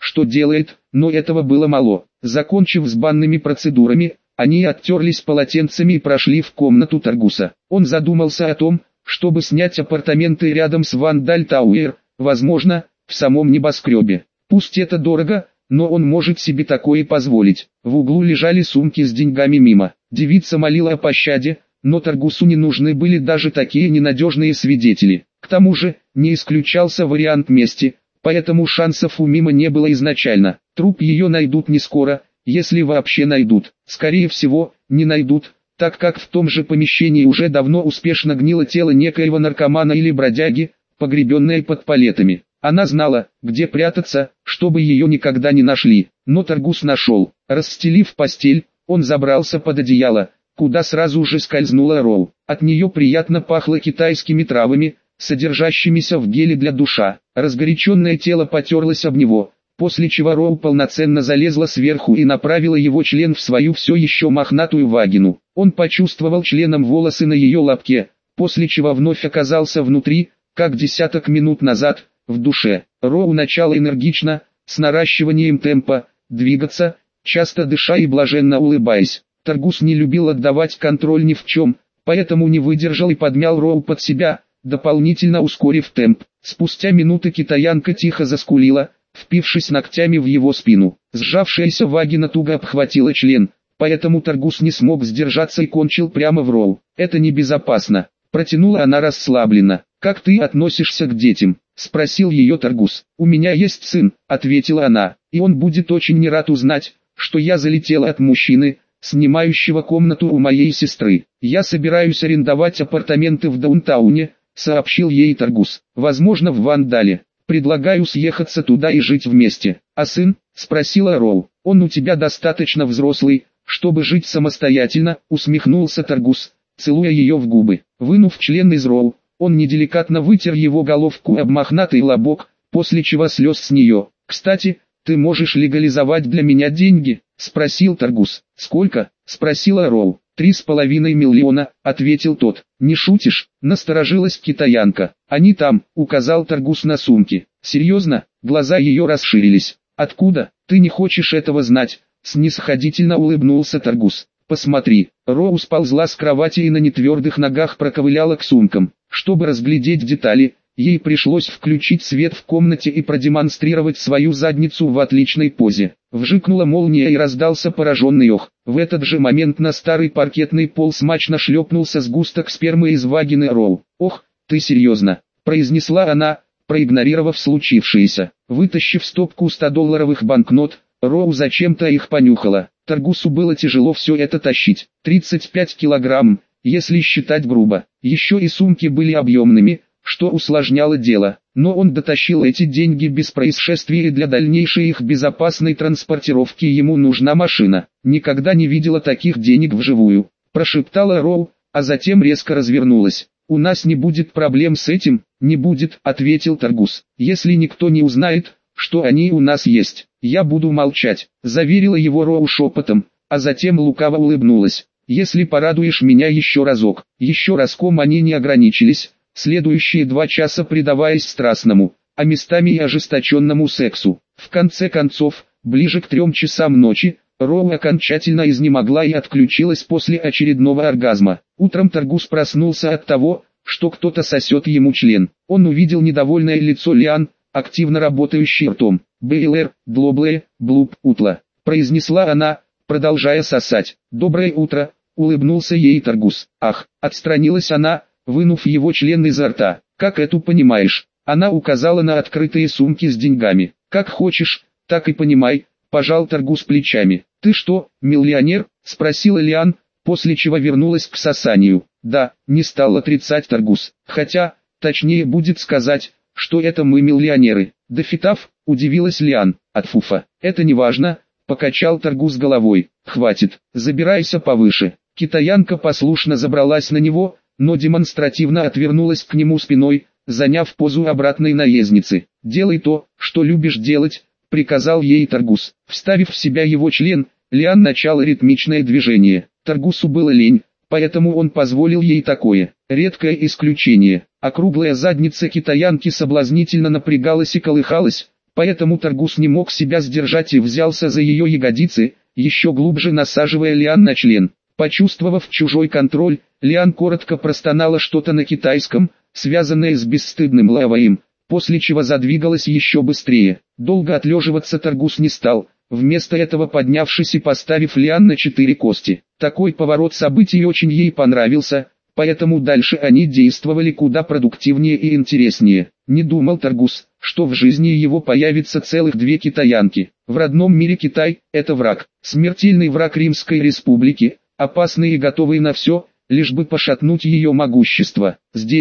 Speaker 1: что делает, но этого было мало. Закончив с банными процедурами, они оттерлись полотенцами и прошли в комнату Таргуса. Он задумался о том, чтобы снять апартаменты рядом с Вандаль Тауэр, возможно, в самом небоскребе. Пусть это дорого, но он может себе такое позволить. В углу лежали сумки с деньгами мимо. Девица молила о пощаде, но Таргусу не нужны были даже такие ненадежные свидетели. К тому же, не исключался вариант мести, поэтому шансов у Мима не было изначально. Труп ее найдут не скоро, если вообще найдут. Скорее всего, не найдут, так как в том же помещении уже давно успешно гнило тело некоего наркомана или бродяги, погребенное под палетами. Она знала, где прятаться, чтобы ее никогда не нашли. Но Таргус нашел. Расстелив постель, он забрался под одеяло, куда сразу же скользнула Роу. От нее приятно пахло китайскими травами, содержащимися в геле для душа. Разгоряченное тело потерлось об него, после чего Роу полноценно залезла сверху и направила его член в свою все еще мохнатую вагину. Он почувствовал членом волосы на ее лобке, после чего вновь оказался внутри, как десяток минут назад, в душе. Роу начала энергично, с наращиванием темпа, двигаться, часто дыша и блаженно улыбаясь. Таргус не любил отдавать контроль ни в чем, поэтому не выдержал и подмял Роу под себя, дополнительно ускорив темп. Спустя минуты китаянка тихо заскулила, впившись ногтями в его спину. Сжавшаяся вагина туго обхватила член, поэтому Таргус не смог сдержаться и кончил прямо в Роу. «Это небезопасно», — протянула она расслабленно. «Как ты относишься к детям?» — спросил ее Таргус. «У меня есть сын», — ответила она, — «и он будет очень не рад узнать, что я залетела от мужчины, снимающего комнату у моей сестры. Я собираюсь арендовать апартаменты в даунтауне», — сообщил ей Таргус. «Возможно, в Вандале. Предлагаю съехаться туда и жить вместе». «А сын?» — спросила Роу. «Он у тебя достаточно взрослый, чтобы жить самостоятельно», — усмехнулся Таргус, целуя ее в губы. Вынув член из Роу, он неделикатно вытер его головку об мохнатый лобок, после чего слез с нее. «Кстати, ты можешь легализовать для меня деньги?» — спросил Таргус. «Сколько?» — спросила Роу. «3,5 миллиона», — ответил тот. «Не шутишь?» — насторожилась китаянка. «Они там», — указал Таргус на сумки. «Серьезно?» — глаза ее расширились. «Откуда? Ты не хочешь этого знать?» — снисходительно улыбнулся Таргус. «Посмотри». Роу сползла с кровати и на нетвердых ногах проковыляла к сумкам. Чтобы разглядеть детали, ей пришлось включить свет в комнате и продемонстрировать свою задницу в отличной позе. Вжикнула молния и раздался пораженный ох. В этот же момент на старый паркетный пол смачно шлепнулся сгусток спермы из вагины Роу. «Ох, ты серьезно?» — произнесла она, проигнорировав случившееся. Вытащив стопку 100-долларовых банкнот, Роу зачем-то их понюхала. Таргусу было тяжело все это тащить. 35 килограмм, если считать грубо. Еще и сумки были объемными, что усложняло дело. Но он дотащил эти деньги без происшествий, и для дальнейшей их безопасной транспортировки ему нужна машина. «Никогда не видела таких денег вживую», — прошептала Роу, а затем резко развернулась. «У нас не будет проблем с этим?» «Не будет», — ответил Таргус. «Если никто не узнает, что они у нас есть, я буду молчать», — заверила его Роу шепотом, а затем лукаво улыбнулась. «Если порадуешь меня еще разок». Еще разком они не ограничились, следующие 2 часа предаваясь страстному, а местами и ожесточенному сексу. В конце концов, ближе к 3 часам ночи, Роу окончательно изнемогла и отключилась после очередного оргазма. Утром Таргус проснулся от того, что кто-то сосет ему член. Он увидел недовольное лицо Лиан, активно работающей ртом. «БЛР, Блобле, Блуп, Утла», — произнесла она, продолжая сосать. «Доброе утро», — улыбнулся ей Таргус. «Ах», — отстранилась она, вынув его член изо рта. «Как эту понимаешь?» Она указала на открытые сумки с деньгами. «Как хочешь, так и понимай», — пожал Таргус плечами. «Ты что, миллионер?» — спросила Лиан, после чего вернулась к сосанию. «Да», — не стал отрицать Таргус. «Хотя, точнее будет сказать, что это мы миллионеры». «Дофитав?» — удивилась Лиан. «От фуфа. Это не важно», — покачал Таргус головой. «Хватит, забирайся повыше». Китаянка послушно забралась на него, но демонстративно отвернулась к нему спиной, заняв позу обратной наездницы. «Делай то, что любишь делать», — приказал ей Таргус. Вставив в себя его член, Лиан начала ритмичное движение. Таргусу было лень, поэтому он позволил ей такое. Редкое исключение. Округлая задница китаянки соблазнительно напрягалась и колыхалась, Поэтому Таргус не мог себя сдержать и взялся за ее ягодицы, еще глубже насаживая Лиан на член. Почувствовав чужой контроль, Лиан коротко простонала что-то на китайском, связанное с бесстыдным Лаваем, после чего задвигалась еще быстрее. Долго отлеживаться Таргус не стал, вместо этого поднявшись и поставив Лиан на 4 кости. Такой поворот событий очень ей понравился, поэтому дальше они действовали куда продуктивнее и интереснее. Не думал Таргус, что в жизни его появится целых 2 китаянки. В родном мире Китай – это враг, смертельный враг Римской Республики, опасный и готовый на все, лишь бы пошатнуть ее могущество.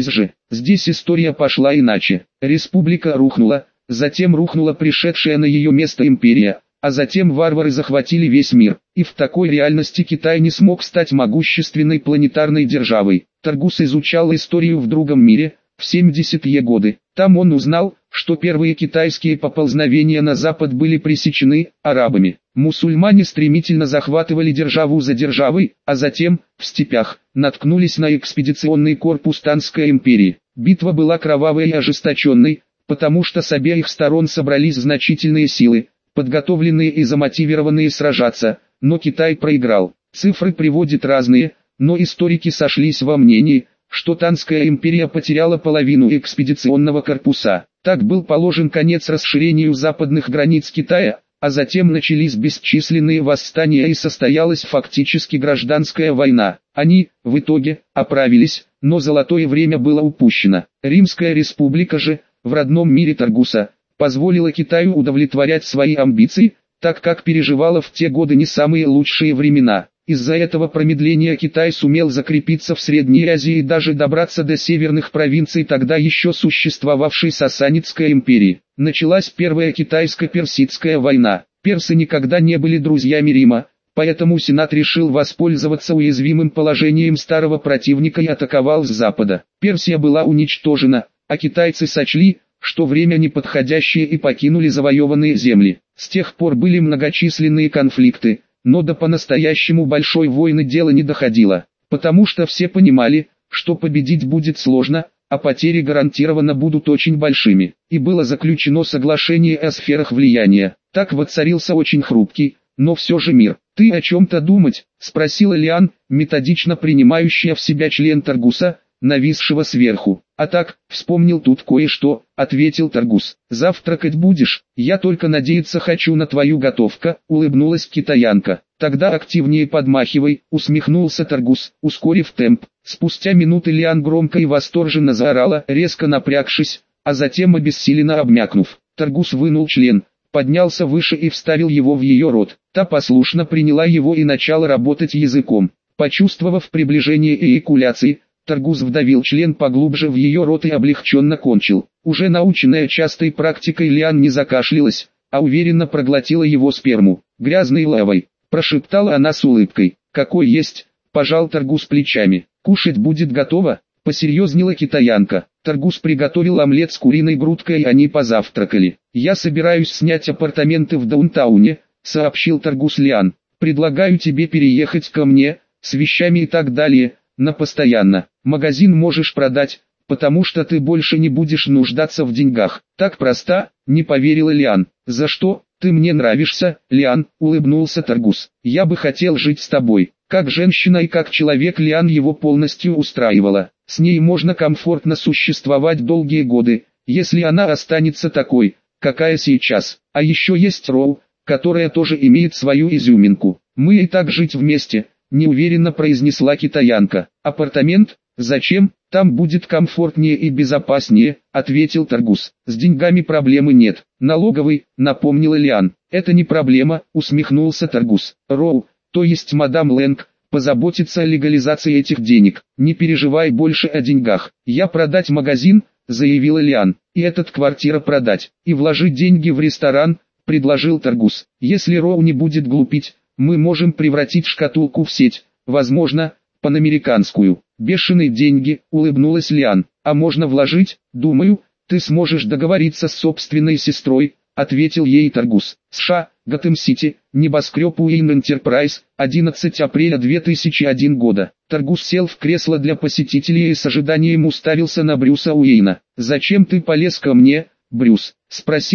Speaker 1: Здесь история пошла иначе. Республика рухнула, затем рухнула пришедшая на ее место империя, а затем варвары захватили весь мир. И в такой реальности Китай не смог стать могущественной планетарной державой. Таргус изучал историю в другом мире, в 70-е годы. Там он узнал, что первые китайские поползновения на запад были пресечены арабами. Мусульмане стремительно захватывали державу за державой, а затем, в степях, наткнулись на экспедиционный корпус Танской империи. Битва была кровавой и ожесточенной, потому что с обеих сторон собрались значительные силы, подготовленные и замотивированные сражаться, но Китай проиграл. Цифры приводят разные, но историки сошлись во мнении, что Танская империя потеряла половину экспедиционного корпуса. Так был положен конец расширению западных границ Китая, а затем начались бесчисленные восстания и состоялась фактически гражданская война. Они, в итоге, оправились, но золотое время было упущено. Римская республика же, в родном мире Таргуса, позволила Китаю удовлетворять свои амбиции, так как переживала в те годы не самые лучшие времена. Из-за этого промедления Китай сумел закрепиться в Средней Азии и даже добраться до северных провинций тогда еще существовавшей Сасанидской империи. Началась Первая китайско-персидская война. Персы никогда не были друзьями Рима, поэтому Сенат решил воспользоваться уязвимым положением старого противника и атаковал с запада. Персия была уничтожена, а китайцы сочли, что время неподходящее и покинули завоеванные земли. С тех пор были многочисленные конфликты, но до по-настоящему большой войны дело не доходило, потому что все понимали, что победить будет сложно, а потери гарантированно будут очень большими. И было заключено соглашение о сферах влияния. Так воцарился очень хрупкий, но все же мир. «Ты о чем-то думать?» – спросила Лиан, методично принимающая в себя член Таргуса, нависшего сверху. «А так, вспомнил тут кое-что», — ответил Таргус. «Завтракать будешь? Я только надеяться хочу на твою готовку», — улыбнулась китаянка. «Тогда активнее подмахивай», — усмехнулся Таргус, ускорив темп. Спустя минуты Лиан громко и восторженно заорала, резко напрягшись, а затем обессиленно обмякнув. Таргус вынул член, поднялся выше и вставил его в ее рот. Та послушно приняла его и начала работать языком. Почувствовав приближение эякуляции, Таргус вдавил член поглубже в ее рот и облегченно кончил. Уже наученная частой практикой Лиан не закашлялась, а уверенно проглотила его сперму. «Грязной лавой», — прошептала она с улыбкой. «Какой есть», — пожал Таргус плечами. «Кушать будет готово», — посерьезнела китаянка. Таргус приготовил омлет с куриной грудкой и они позавтракали. «Я собираюсь снять апартаменты в даунтауне», — сообщил Таргус Лиан. «Предлагаю тебе переехать ко мне, с вещами и так далее, на постоянно. Магазин можешь продать, потому что ты больше не будешь нуждаться в деньгах». «Так просто?» — не поверила Лиан. «За что? Ты мне нравишься, Лиан», — улыбнулся Таргус. «Я бы хотел жить с тобой». Как женщина и как человек Лиан его полностью устраивала. С ней можно комфортно существовать долгие годы, если она останется такой, какая сейчас. А еще есть Роу, которая тоже имеет свою изюминку. «Мы и так жить вместе», — неуверенно произнесла китаянка. «Апартамент? Зачем? Там будет комфортнее и безопаснее», — ответил Таргус. «С деньгами проблемы нет». «Налоговый», — напомнила Лиан. «Это не проблема», — усмехнулся Таргус. «Роу, то есть мадам Лэнг, позаботится о легализации этих денег. Не переживай больше о деньгах. Я продать магазин», — заявила Лиан. «И этот квартира продать. И вложить деньги в ресторан», — предложил Таргус. «Если Роу не будет глупить, мы можем превратить шкатулку в сеть, возможно, панамериканскую». «Бешеные деньги», — улыбнулась Лиан. «А можно вложить? Думаю, ты сможешь договориться с собственной сестрой», — ответил ей Таргус. США, Готэм-Сити, небоскреб Уин Энтерпрайз, 11 апреля 2001 года. Таргус сел в кресло для посетителей и с ожиданием уставился на Брюса Уэйна. «Зачем ты полез ко мне, Брюс?» — спросил он.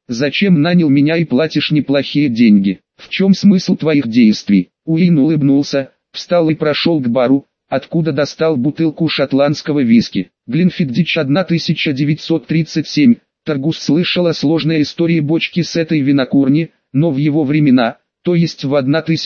Speaker 1: Зачем нанял меня и платишь неплохие деньги? В чем смысл твоих действий? Уэйн улыбнулся, встал и прошел к бару, откуда достал бутылку шотландского виски. Глинфиддич 1937. Таргус слышал о сложной истории бочки с этой винокурни, но в его времена, то есть в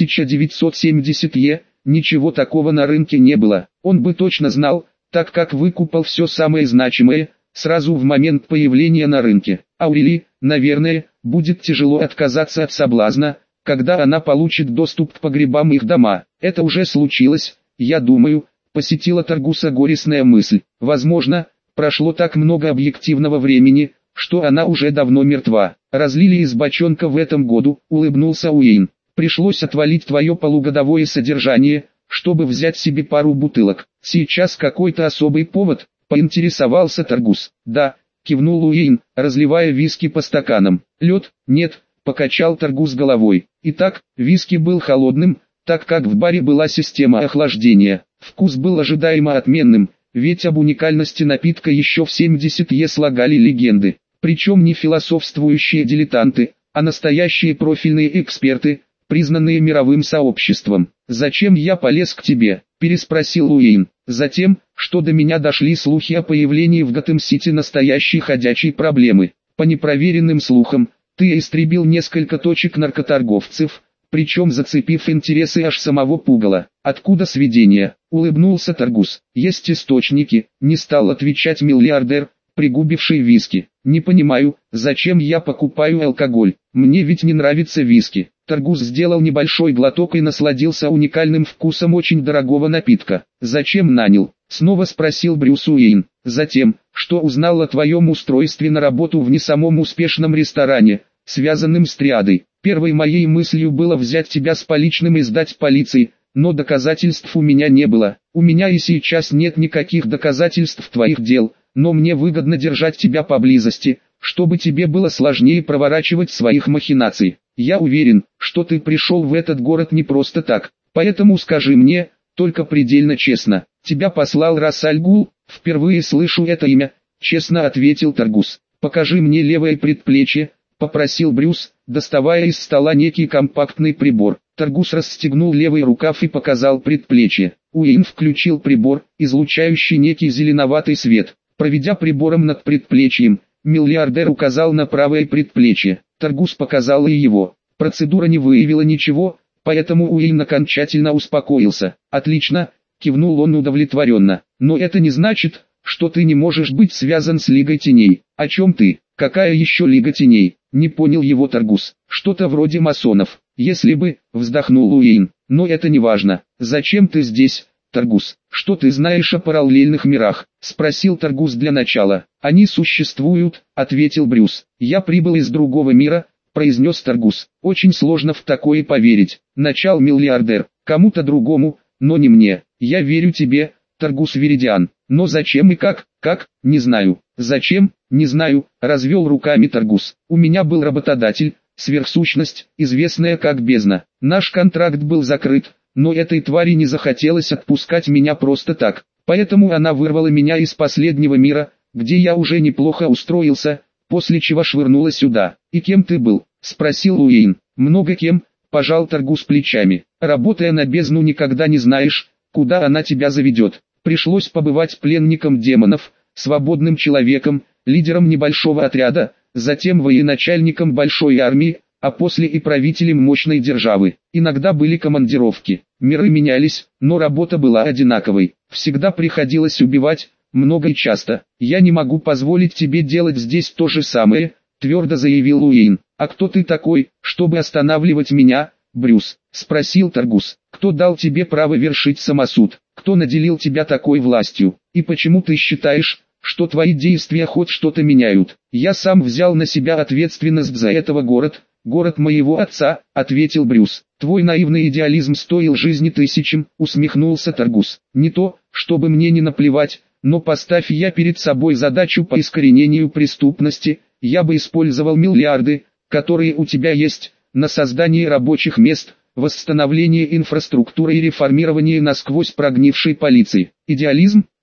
Speaker 1: 1970-е, ничего такого на рынке не было. Он бы точно знал, так как выкупал все самое значимое, сразу в момент появления на рынке. Аурели, наверное, будет тяжело отказаться от соблазна, когда она получит доступ к погребам их дома. Это уже случилось, я думаю, посетила Таргуса горестная мысль. Возможно, прошло так много объективного времени, что она уже давно мертва. Разлили из бочонка в этом году, улыбнулся Уэйн. Пришлось отвалить твое полугодовое содержание, чтобы взять себе пару бутылок. Сейчас какой-то особый повод, поинтересовался Таргус. Да, кивнул Уэйн, разливая виски по стаканам. Лед? Нет, покачал Таргус головой. Итак, виски был холодным, так как в баре была система охлаждения. Вкус был ожидаемо отменным, ведь об уникальности напитка еще в 70-е слагали легенды. Причем не философствующие дилетанты, а настоящие профильные эксперты, признанные мировым сообществом. «Зачем я полез к тебе?» – переспросил Уэйн. «Затем, что до меня дошли слухи о появлении в Готэм-Сити настоящей ходячей проблемы. По непроверенным слухам, ты истребил несколько точек наркоторговцев, причем зацепив интересы аж самого пугала. Откуда сведения?» – улыбнулся Таргус. «Есть источники», – не стал отвечать миллиардер, пригубивший виски. «Не понимаю, зачем я покупаю алкоголь, мне ведь не нравится виски». Таргус сделал небольшой глоток и насладился уникальным вкусом очень дорогого напитка. «Зачем нанял?» — снова спросил Брюс Уэйн. «Затем, что узнал о твоем устройстве на работу в не самом успешном ресторане, связанным с триадой. Первой моей мыслью было взять тебя с поличным и сдать полиции, но доказательств у меня не было. У меня и сейчас нет никаких доказательств твоих дел, но мне выгодно держать тебя поблизости, чтобы тебе было сложнее проворачивать своих махинаций. Я уверен, что ты пришел в этот город не просто так, поэтому скажи мне, только предельно честно, тебя послал Рас Аль Гул?» «Впервые слышу это имя», — честно ответил Таргус. «Покажи мне левое предплечье», — попросил Брюс, доставая из стола некий компактный прибор. Таргус расстегнул левый рукав и показал предплечье. Уэйн включил прибор, излучающий некий зеленоватый свет. Проведя прибором над предплечьем, миллиардер указал на правое предплечье. Таргус показал и его. Процедура не выявила ничего, поэтому Уэйн окончательно успокоился. «Отлично», — кивнул он удовлетворенно. «Но это не значит, что ты не можешь быть связан с Лигой Теней». «О чем ты? Какая еще Лига Теней?» — не понял его Таргус. «Что-то вроде масонов. Если бы», — вздохнул Уэйн. «Но это не важно. Зачем ты здесь, Таргус? Что ты знаешь о параллельных мирах?» — спросил Таргус для начала. «Они существуют», — ответил Брюс. «Я прибыл из другого мира», — произнес Таргус. «Очень сложно в такое поверить», — начал миллиардер. «Кому-то другому, но не мне. Я верю тебе, Таргус Веридиан. Но зачем и как, не знаю». «Зачем, не знаю», — развел руками Таргус. «У меня был работодатель, сверхсущность, известная как бездна. Наш контракт был закрыт, но этой твари не захотелось отпускать меня просто так. Поэтому она вырвала меня из последнего мира, где я уже неплохо устроился, после чего швырнула сюда. «И кем ты был?» — спросил Уэйн. «Много кем», — пожал Таргус плечами. «Работая на бездну, никогда не знаешь, куда она тебя заведет. Пришлось побывать пленником демонов, свободным человеком, лидером небольшого отряда, затем военачальником большой армии, а после и правителем мощной державы. Иногда были командировки, миры менялись, но работа была одинаковой. Всегда приходилось убивать, много и часто. Я не могу позволить тебе делать здесь то же самое», — твердо заявил Уэйн. «А кто ты такой, чтобы останавливать меня, Брюс?» — спросил Таргус. «Кто дал тебе право вершить самосуд? Кто наделил тебя такой властью? И почему ты считаешь, что твои действия хоть что-то меняют?» «Я сам взял на себя ответственность за этого город моего отца», — ответил Брюс. «Твой наивный идеализм стоил жизни тысячам», — усмехнулся Таргус. «Не то, чтобы мне не наплевать, но поставь я перед собой задачу по искоренению преступности, я бы использовал миллиарды, которые у тебя есть, на создание рабочих мест, восстановление инфраструктуры и реформирование насквозь прогнившей полиции». «Идеализм?» —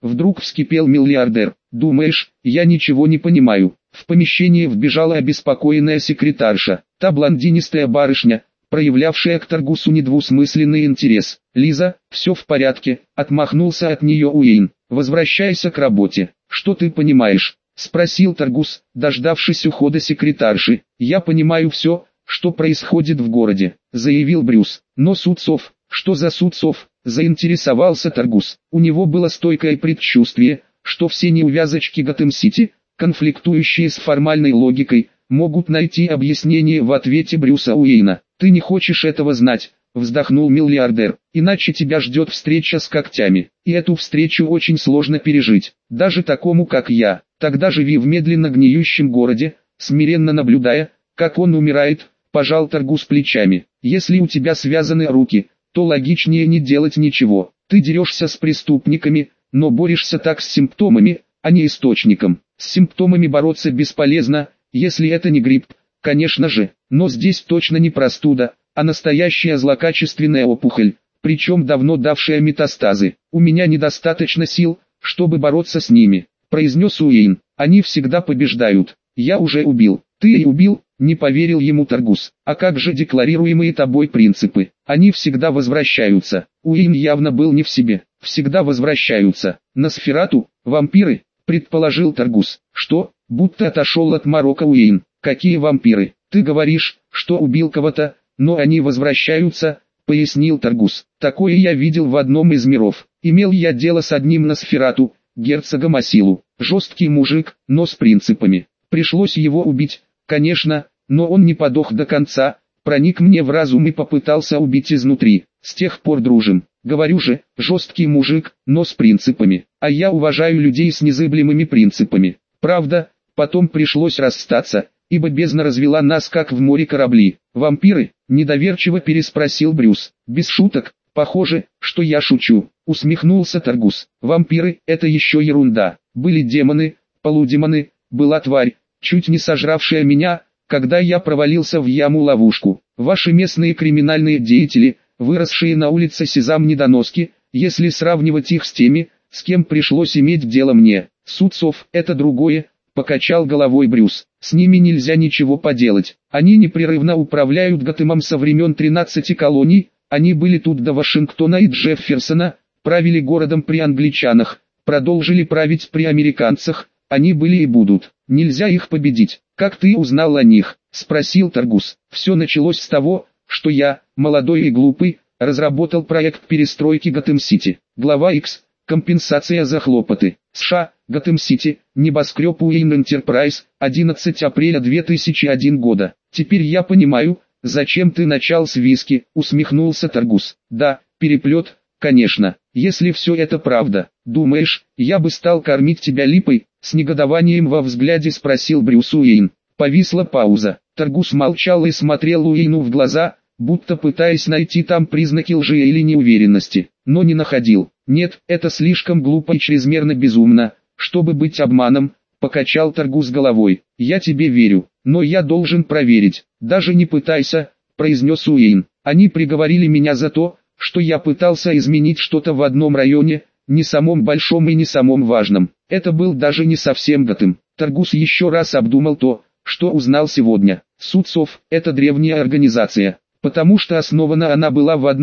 Speaker 1: Вдруг вскипел миллиардер. «Думаешь, я ничего не понимаю?» В помещение вбежала обеспокоенная секретарша. Та блондинистая барышня, проявлявшая к Таргусу недвусмысленный интерес. «Лиза, все в порядке», — отмахнулся от нее Уэйн. «Возвращайся к работе». «Что ты понимаешь?» — спросил Таргус, дождавшись ухода секретарши. «Я понимаю все, что происходит в городе», — заявил Брюс. «Но Судцов, что за Судцов?» — заинтересовался Таргус. У него было стойкое предчувствие, что все неувязочки Готэм-Сити, конфликтующие с формальной логикой, могут найти объяснение в ответе Брюса Уэйна. «Ты не хочешь этого знать», — вздохнул миллиардер, «иначе тебя ждет встреча с когтями, и эту встречу очень сложно пережить, даже такому как я. Тогда живи в медленно гниющем городе, смиренно наблюдая, как он умирает», — пожал Таргус плечами. «Если у тебя связаны руки, то логичнее не делать ничего. Ты дерешься с преступниками, но борешься так с симптомами, а не источником. С симптомами бороться бесполезно, если это не грипп, конечно же, но здесь точно не простуда, а настоящая злокачественная опухоль, причем давно давшая метастазы. У меня недостаточно сил, чтобы бороться с ними», — произнес Уэйн. «Они всегда побеждают. Я уже убил». «Ты и убил», — не поверил ему Таргус. «А как же декларируемые тобой принципы? Они всегда возвращаются». Уэйн явно был не в себе. «Всегда возвращаются. Носферату, вампиры», — предположил Таргус. «Что?» — будто отошел от морока Уэйн. «Какие вампиры? Ты говоришь, что убил кого-то, но они возвращаются», — пояснил Таргус. «Такое я видел в одном из миров. Имел я дело с одним Носферату, герцогом Асилу. Жесткий мужик, но с принципами. Пришлось его убить, конечно, но он не подох до конца, проник мне в разум и попытался убить изнутри. С тех пор дружим. Говорю же, жесткий мужик, но с принципами. А я уважаю людей с незыблемыми принципами. Правда, потом пришлось расстаться, ибо бездна развела нас как в море корабли». «Вампиры?» — недоверчиво переспросил Брюс. «Без шуток, похоже, что я шучу», — усмехнулся Таргус. «Вампиры — это еще ерунда. Были демоны, полудемоны, была тварь, чуть не сожравшая меня, когда я провалился в яму-ловушку. Ваши местные криминальные деятели, выросшие на улице Сезам-недоноски, если сравнивать их с теми, с кем пришлось иметь дело мне. Судцов — это другое», — покачал головой Брюс. «С ними нельзя ничего поделать. Они непрерывно управляют Готэмом со времен 13 колоний, они были тут до Вашингтона и Джефферсона, правили городом при англичанах, продолжили править при американцах, они были и будут. Нельзя их победить». «Как ты узнал о них?» — спросил Таргус. «Все началось с того, что я, молодой и глупый, разработал проект перестройки Готэм-Сити. Глава X. Компенсация за хлопоты. США. Готэм-Сити. Небоскреб Уэйн Энтерпрайз. 11 апреля 2001 года. Теперь я понимаю, зачем ты начал с виски», — усмехнулся Таргус. «Да, переплет, конечно. Если все это правда, думаешь, я бы стал кормить тебя липой?» — с негодованием во взгляде спросил Брюс Уэйн. Повисла пауза. Таргус молчал и смотрел Уэйну в глаза, будто пытаясь найти там признаки лжи или неуверенности, но не находил. «Нет, это слишком глупо и чрезмерно безумно, чтобы быть обманом», — покачал Таргус головой. «Я тебе верю, но я должен проверить». «Даже не пытайся», — произнес Уэйн. «Они приговорили меня за то, что я пытался изменить что-то в одном районе, не самом большом и не самом важном. Это был даже не совсем Готэм». Таргус еще раз обдумал то, что узнал сегодня. Судцов — это древняя организация, потому что основана она была в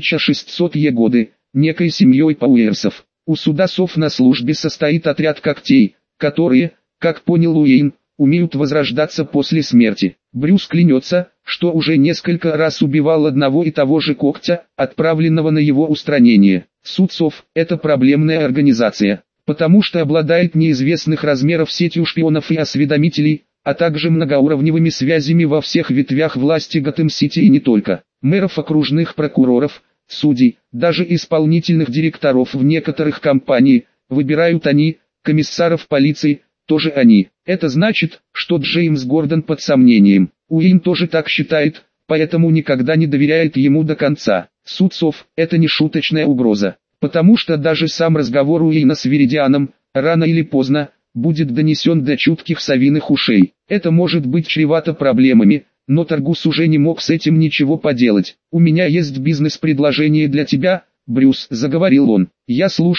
Speaker 1: 1600-е годы, некой семьей пауэрсов. У судасов на службе состоит отряд когтей, которые, как понял Уэйн, умеют возрождаться после смерти. Брюс клянется, что уже несколько раз убивал одного и того же когтя, отправленного на его устранение. Судцов — это проблемная организация, потому что обладает неизвестных размеров сетью шпионов и осведомителей, а также многоуровневыми связями во всех ветвях власти Готэм-Сити и не только. Мэров, окружных прокуроров, судей, даже исполнительных директоров в некоторых компаниях, выбирают они, комиссаров полиции, тоже они. Это значит, что Джеймс Гордон под сомнением. Уэйн тоже так считает, поэтому никогда не доверяет ему до конца. Судцов — это не шуточная угроза, потому что даже сам разговор Уэйна с Веридианом, рано или поздно, будет донесен до чутких совиных ушей. Это может быть чревато проблемами, но Таргус уже не мог с этим ничего поделать. «У меня есть бизнес-предложение для тебя, Брюс», — заговорил он. «Я слушаю»,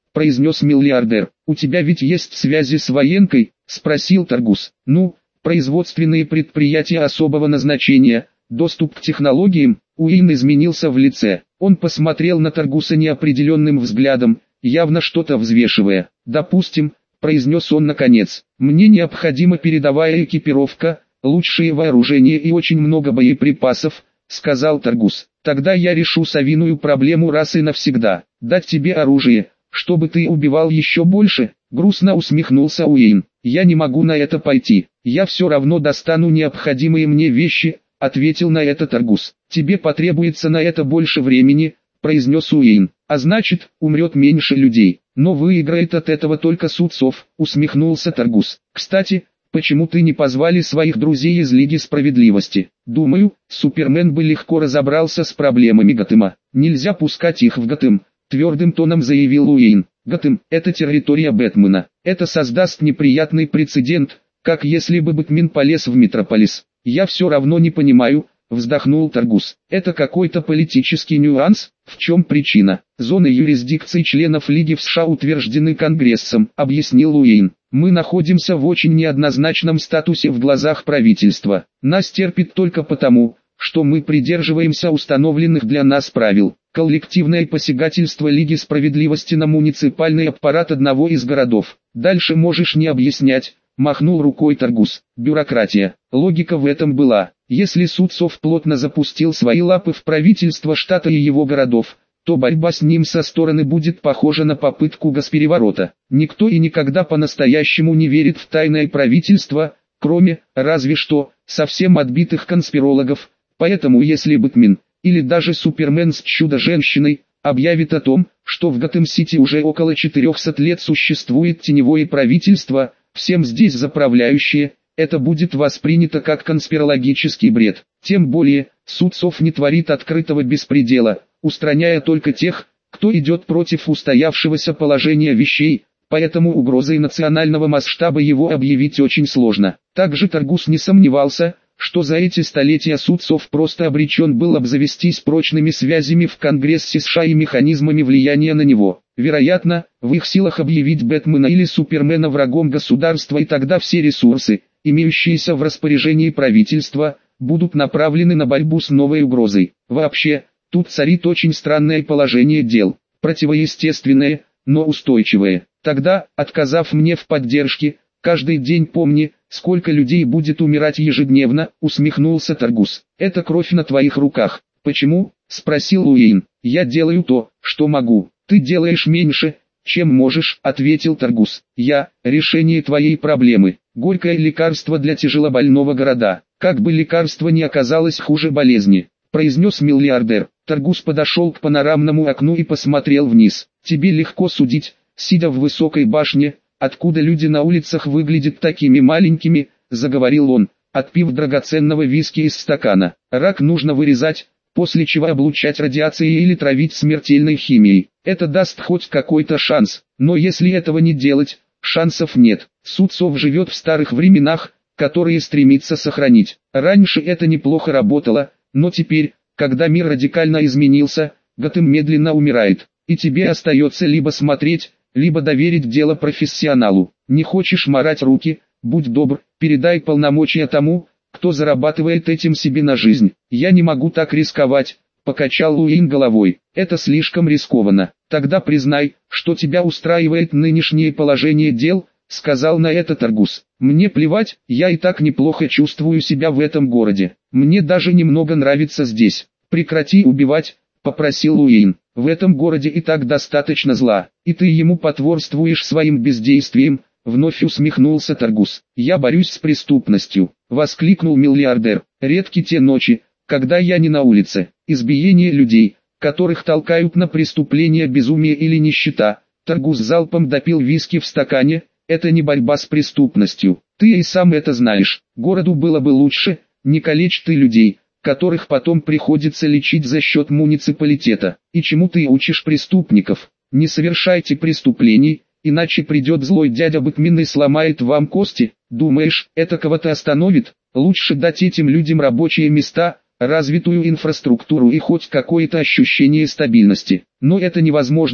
Speaker 1: произнес миллиардер. «У тебя ведь есть связи с военкой?» – спросил Таргус. «Ну, производственные предприятия особого назначения, доступ к технологиям». Уин изменился в лице. Он посмотрел на Таргуса неопределенным взглядом, явно что-то взвешивая. «Допустим», – произнес он наконец, – «мне необходима передовая экипировка, лучшее вооружение и очень много боеприпасов», – сказал Таргус. «Тогда я решу совиную проблему раз и навсегда. Дать тебе оружие, чтобы ты убивал еще больше», – грустно усмехнулся Уин. «Я не могу на это пойти. Я все равно достану необходимые мне вещи», – ответил на это Таргус. «Тебе потребуется на это больше времени», – произнес Уин. «А значит, умрет меньше людей. Но выиграет от этого только Судцов», – усмехнулся Таргус. «Кстати, почему ты не позвали своих друзей из Лиги Справедливости? Думаю, Супермен бы легко разобрался с проблемами Готэма. Нельзя пускать их в Готэм», – твердым тоном заявил Уин. «Готэм – это территория Бэтмена. Это создаст неприятный прецедент, как если бы Бэтмен полез в Метрополис». «Я все равно не понимаю», – вздохнул Таргус. «Это какой-то политический нюанс? В чем причина?» «Зоны юрисдикции членов Лиги в США утверждены Конгрессом», – объяснил Уин. «Мы находимся в очень неоднозначном статусе в глазах правительства. Нас терпит только потому, что мы придерживаемся установленных для нас правил. Коллективное посягательство Лиги Справедливости на муниципальный аппарат одного из городов. Дальше можешь не объяснять», – махнул рукой Таргус. «Бюрократия». Логика в этом была. Если Судцов плотно запустил свои лапы в правительство штата и его городов, то борьба с ним со стороны будет похожа на попытку госпереворота. Никто и никогда по-настоящему не верит в тайное правительство, кроме, разве что, совсем отбитых конспирологов. Поэтому если Бэтмен, или даже Супермен с Чудо-женщиной, объявит о том, что в Готэм-Сити уже около 400 лет существует теневое правительство, всем здесь заправляющее, это будет воспринято как конспирологический бред. Тем более, Судцов не творит открытого беспредела, устраняя только тех, кто идет против устоявшегося положения вещей, поэтому угрозой национального масштаба его объявить очень сложно. Также Таргус не сомневался, что за эти столетия Судцов просто обречен был обзавестись прочными связями в Конгрессе США и механизмами влияния на него. Вероятно, в их силах объявить Бэтмена или Супермена врагом государства, и тогда все ресурсы, имеющиеся в распоряжении правительства, будут направлены на борьбу с новой угрозой. Вообще, тут царит очень странное положение дел, противоестественное, но устойчивое. Тогда, отказав мне в поддержке, каждый день помни, сколько людей будет умирать ежедневно, усмехнулся Таргус. «Это кровь на твоих руках». «Почему?» – спросил Уин. «Я делаю то, что могу. Ты делаешь меньше, чем можешь», – ответил Таргус. «Я – решение твоей проблемы. Горькое лекарство для тяжелобольного города. Как бы лекарство ни оказалось хуже болезни», – произнес миллиардер. Таргус подошел к панорамному окну и посмотрел вниз. «Тебе легко судить, сидя в высокой башне, откуда люди на улицах выглядят такими маленькими», – заговорил он, отпив драгоценного виски из стакана. «Рак нужно вырезать, после чего облучать радиацией или травить смертельной химией. Это даст хоть какой-то шанс, но если этого не делать, шансов нет. Судцов живет в старых временах, которые стремится сохранить. Раньше это неплохо работало, но теперь, когда мир радикально изменился, Готэм медленно умирает, и тебе остается либо смотреть, либо доверить дело профессионалу. Не хочешь марать руки, будь добр, передай полномочия тому, кто зарабатывает этим себе на жизнь». «Я не могу так рисковать», – покачал Уин головой. «Это слишком рискованно. Тогда признай, что тебя устраивает нынешнее положение дел», – сказал на это Таргус. «Мне плевать, я и так неплохо чувствую себя в этом городе. Мне даже немного нравится здесь». «Прекрати убивать», – попросил Уин. «В этом городе и так достаточно зла, и ты ему потворствуешь своим бездействием», – вновь усмехнулся Таргус. «Я борюсь с преступностью», – воскликнул миллиардер. «Редки те ночи, когда я не на улице. Избиение людей, которых толкают на преступления безумия или нищета». Таргус залпом допил виски в стакане. «Это не борьба с преступностью. Ты и сам это знаешь. Городу было бы лучше, не калечь ты людей, которых потом приходится лечить за счет муниципалитета. И чему ты учишь преступников? Не совершайте преступлений, иначе придет злой дядя Бэтмен и сломает вам кости. Думаешь, это кого-то остановит? Лучше дать этим людям рабочие места, развитую инфраструктуру и хоть какое-то ощущение стабильности. Но это невозможно,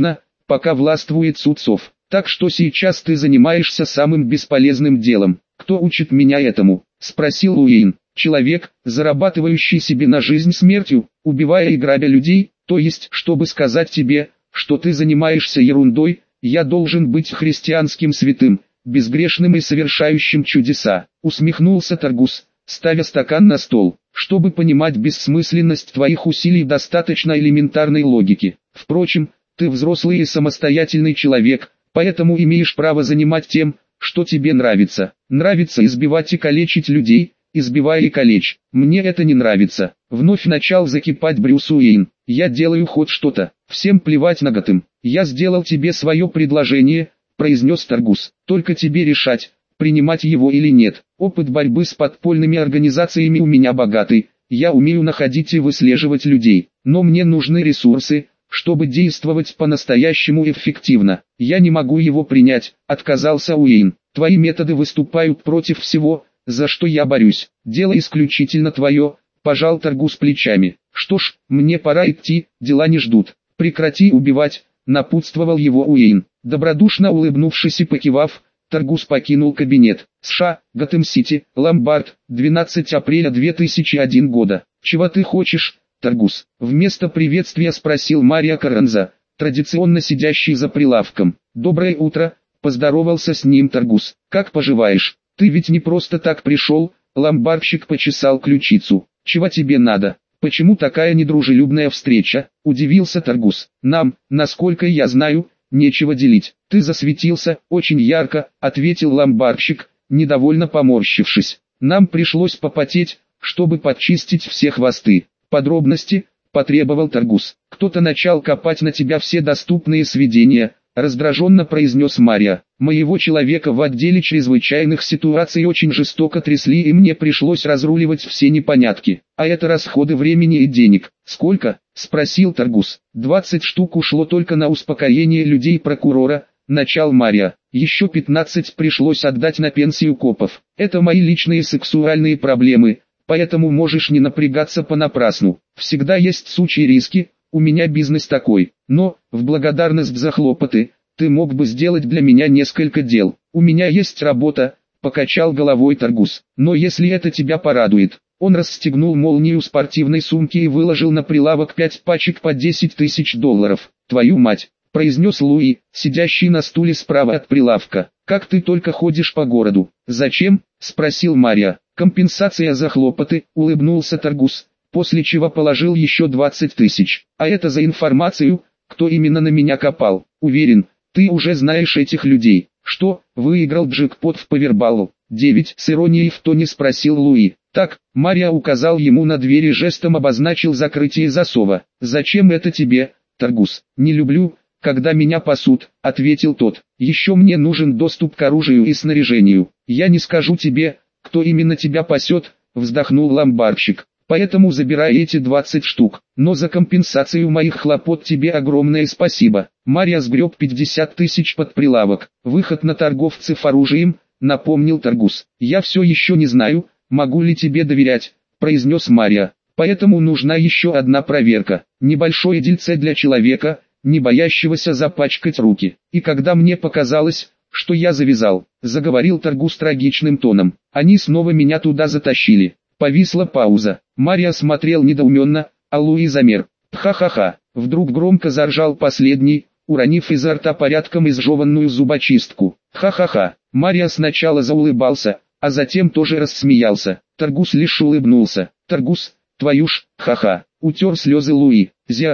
Speaker 1: пока властвует Сунцов. Так что сейчас ты занимаешься самым бесполезным делом. Кто учит меня этому? Спросил Уэйн. Человек, зарабатывающий себе на жизнь смертью, убивая и грабя людей, то есть, чтобы сказать тебе, что ты занимаешься ерундой, я должен быть христианским святым, безгрешным и совершающим чудеса. Усмехнулся Таргус, ставя стакан на стол. Чтобы понимать бессмысленность твоих усилий, достаточно элементарной логики. Впрочем, ты взрослый и самостоятельный человек, поэтому имеешь право занимать тем, что тебе нравится. Нравится избивать и калечить людей, избивай и калечь. Мне это не нравится. Вновь начал закипать Брюс Уэйн. Я делаю хоть что-то. Всем плевать на Готэм. Я сделал тебе свое предложение, произнес Таргус. Только тебе решать, принимать его или нет. Опыт борьбы с подпольными организациями у меня богатый. Я умею находить и выслеживать людей. Но мне нужны ресурсы, чтобы действовать по-настоящему эффективно. Я не могу его принять, отказался Уэйн. Твои методы выступают против всего, за что я борюсь. Дело исключительно твое, пожал Таргус плечами. Что ж, мне пора идти, дела не ждут. Прекрати убивать, напутствовал его Уэйн. Добродушно улыбнувшись и покивав, Таргус покинул кабинет. США, Готэм-Сити, Ломбард, 12 апреля 2001 года. Чего ты хочешь, Таргус? Вместо приветствия спросил Марио Карранза, традиционно сидящий за прилавком. Доброе утро, поздоровался с ним Таргус. Как поживаешь? Ты ведь не просто так пришел. Ломбардщик почесал ключицу. Чего тебе надо? Почему такая недружелюбная встреча? Удивился Таргус. Нам, насколько я знаю, нечего делить. Ты засветился, очень ярко, ответил ломбардщик, недовольно поморщившись. Нам пришлось попотеть, чтобы подчистить все хвосты. Подробности, потребовал Таргус. Кто-то начал копать на тебя все доступные сведения, раздраженно произнес Марио. Моего человека в отделе чрезвычайных ситуаций очень жестоко трясли, и мне пришлось разруливать все непонятки. А это расходы времени и денег. Сколько? Спросил Таргус. 20 штук ушло только на успокоение людей прокурора, начал Марио. Еще 15 пришлось отдать на пенсию копов. Это мои личные сексуальные проблемы, поэтому можешь не напрягаться понапрасну. Всегда есть сучьи риски, у меня бизнес такой. Но, в благодарность за хлопоты, ты мог бы сделать для меня несколько дел. У меня есть работа, покачал головой Таргус. Но если это тебя порадует. Он расстегнул молнию спортивной сумки и выложил на прилавок 5 пачек по $10 000. Твою мать, произнес Луи, сидящий на стуле справа от прилавка. Как ты только ходишь по городу? Зачем? Спросил Марио. Компенсация за хлопоты, улыбнулся Таргус, после чего положил еще 20 000. А это за информацию, кто именно на меня копал. Уверен, ты уже знаешь этих людей. Что, выиграл джекпот в Повербалл? 9, с иронией в тоне спросил Луи. Так, Марио указал ему на дверь и жестом обозначил закрытие засова. Зачем это тебе, Таргус? Не люблю, когда меня пасут, ответил тот. Еще мне нужен доступ к оружию и снаряжению. Я не скажу тебе, кто именно тебя пасет, вздохнул ломбардщик. Поэтому забирай эти 20 штук. Но за компенсацию моих хлопот тебе огромное спасибо. Марио сгреб 50 000 под прилавок. Выход на торговцев оружием, напомнил Таргус. Я все еще не знаю, могу ли тебе доверять, произнес Марио. Поэтому нужна еще одна проверка. Небольшое дельце для человека, не боящегося запачкать руки. И когда мне показалось, что я завязал, заговорил Таргус трагичным тоном. Они снова меня туда затащили. Повисла пауза. Марио смотрел недоуменно, а Луи замер. Ха-ха-ха. Вдруг громко заржал последний, уронив изо рта порядком изжеванную зубочистку. Ха-ха-ха. Марио сначала заулыбался, а затем тоже рассмеялся. Таргус лишь улыбнулся. Таргус, твою ж, ха-ха. Утер слезы Луи.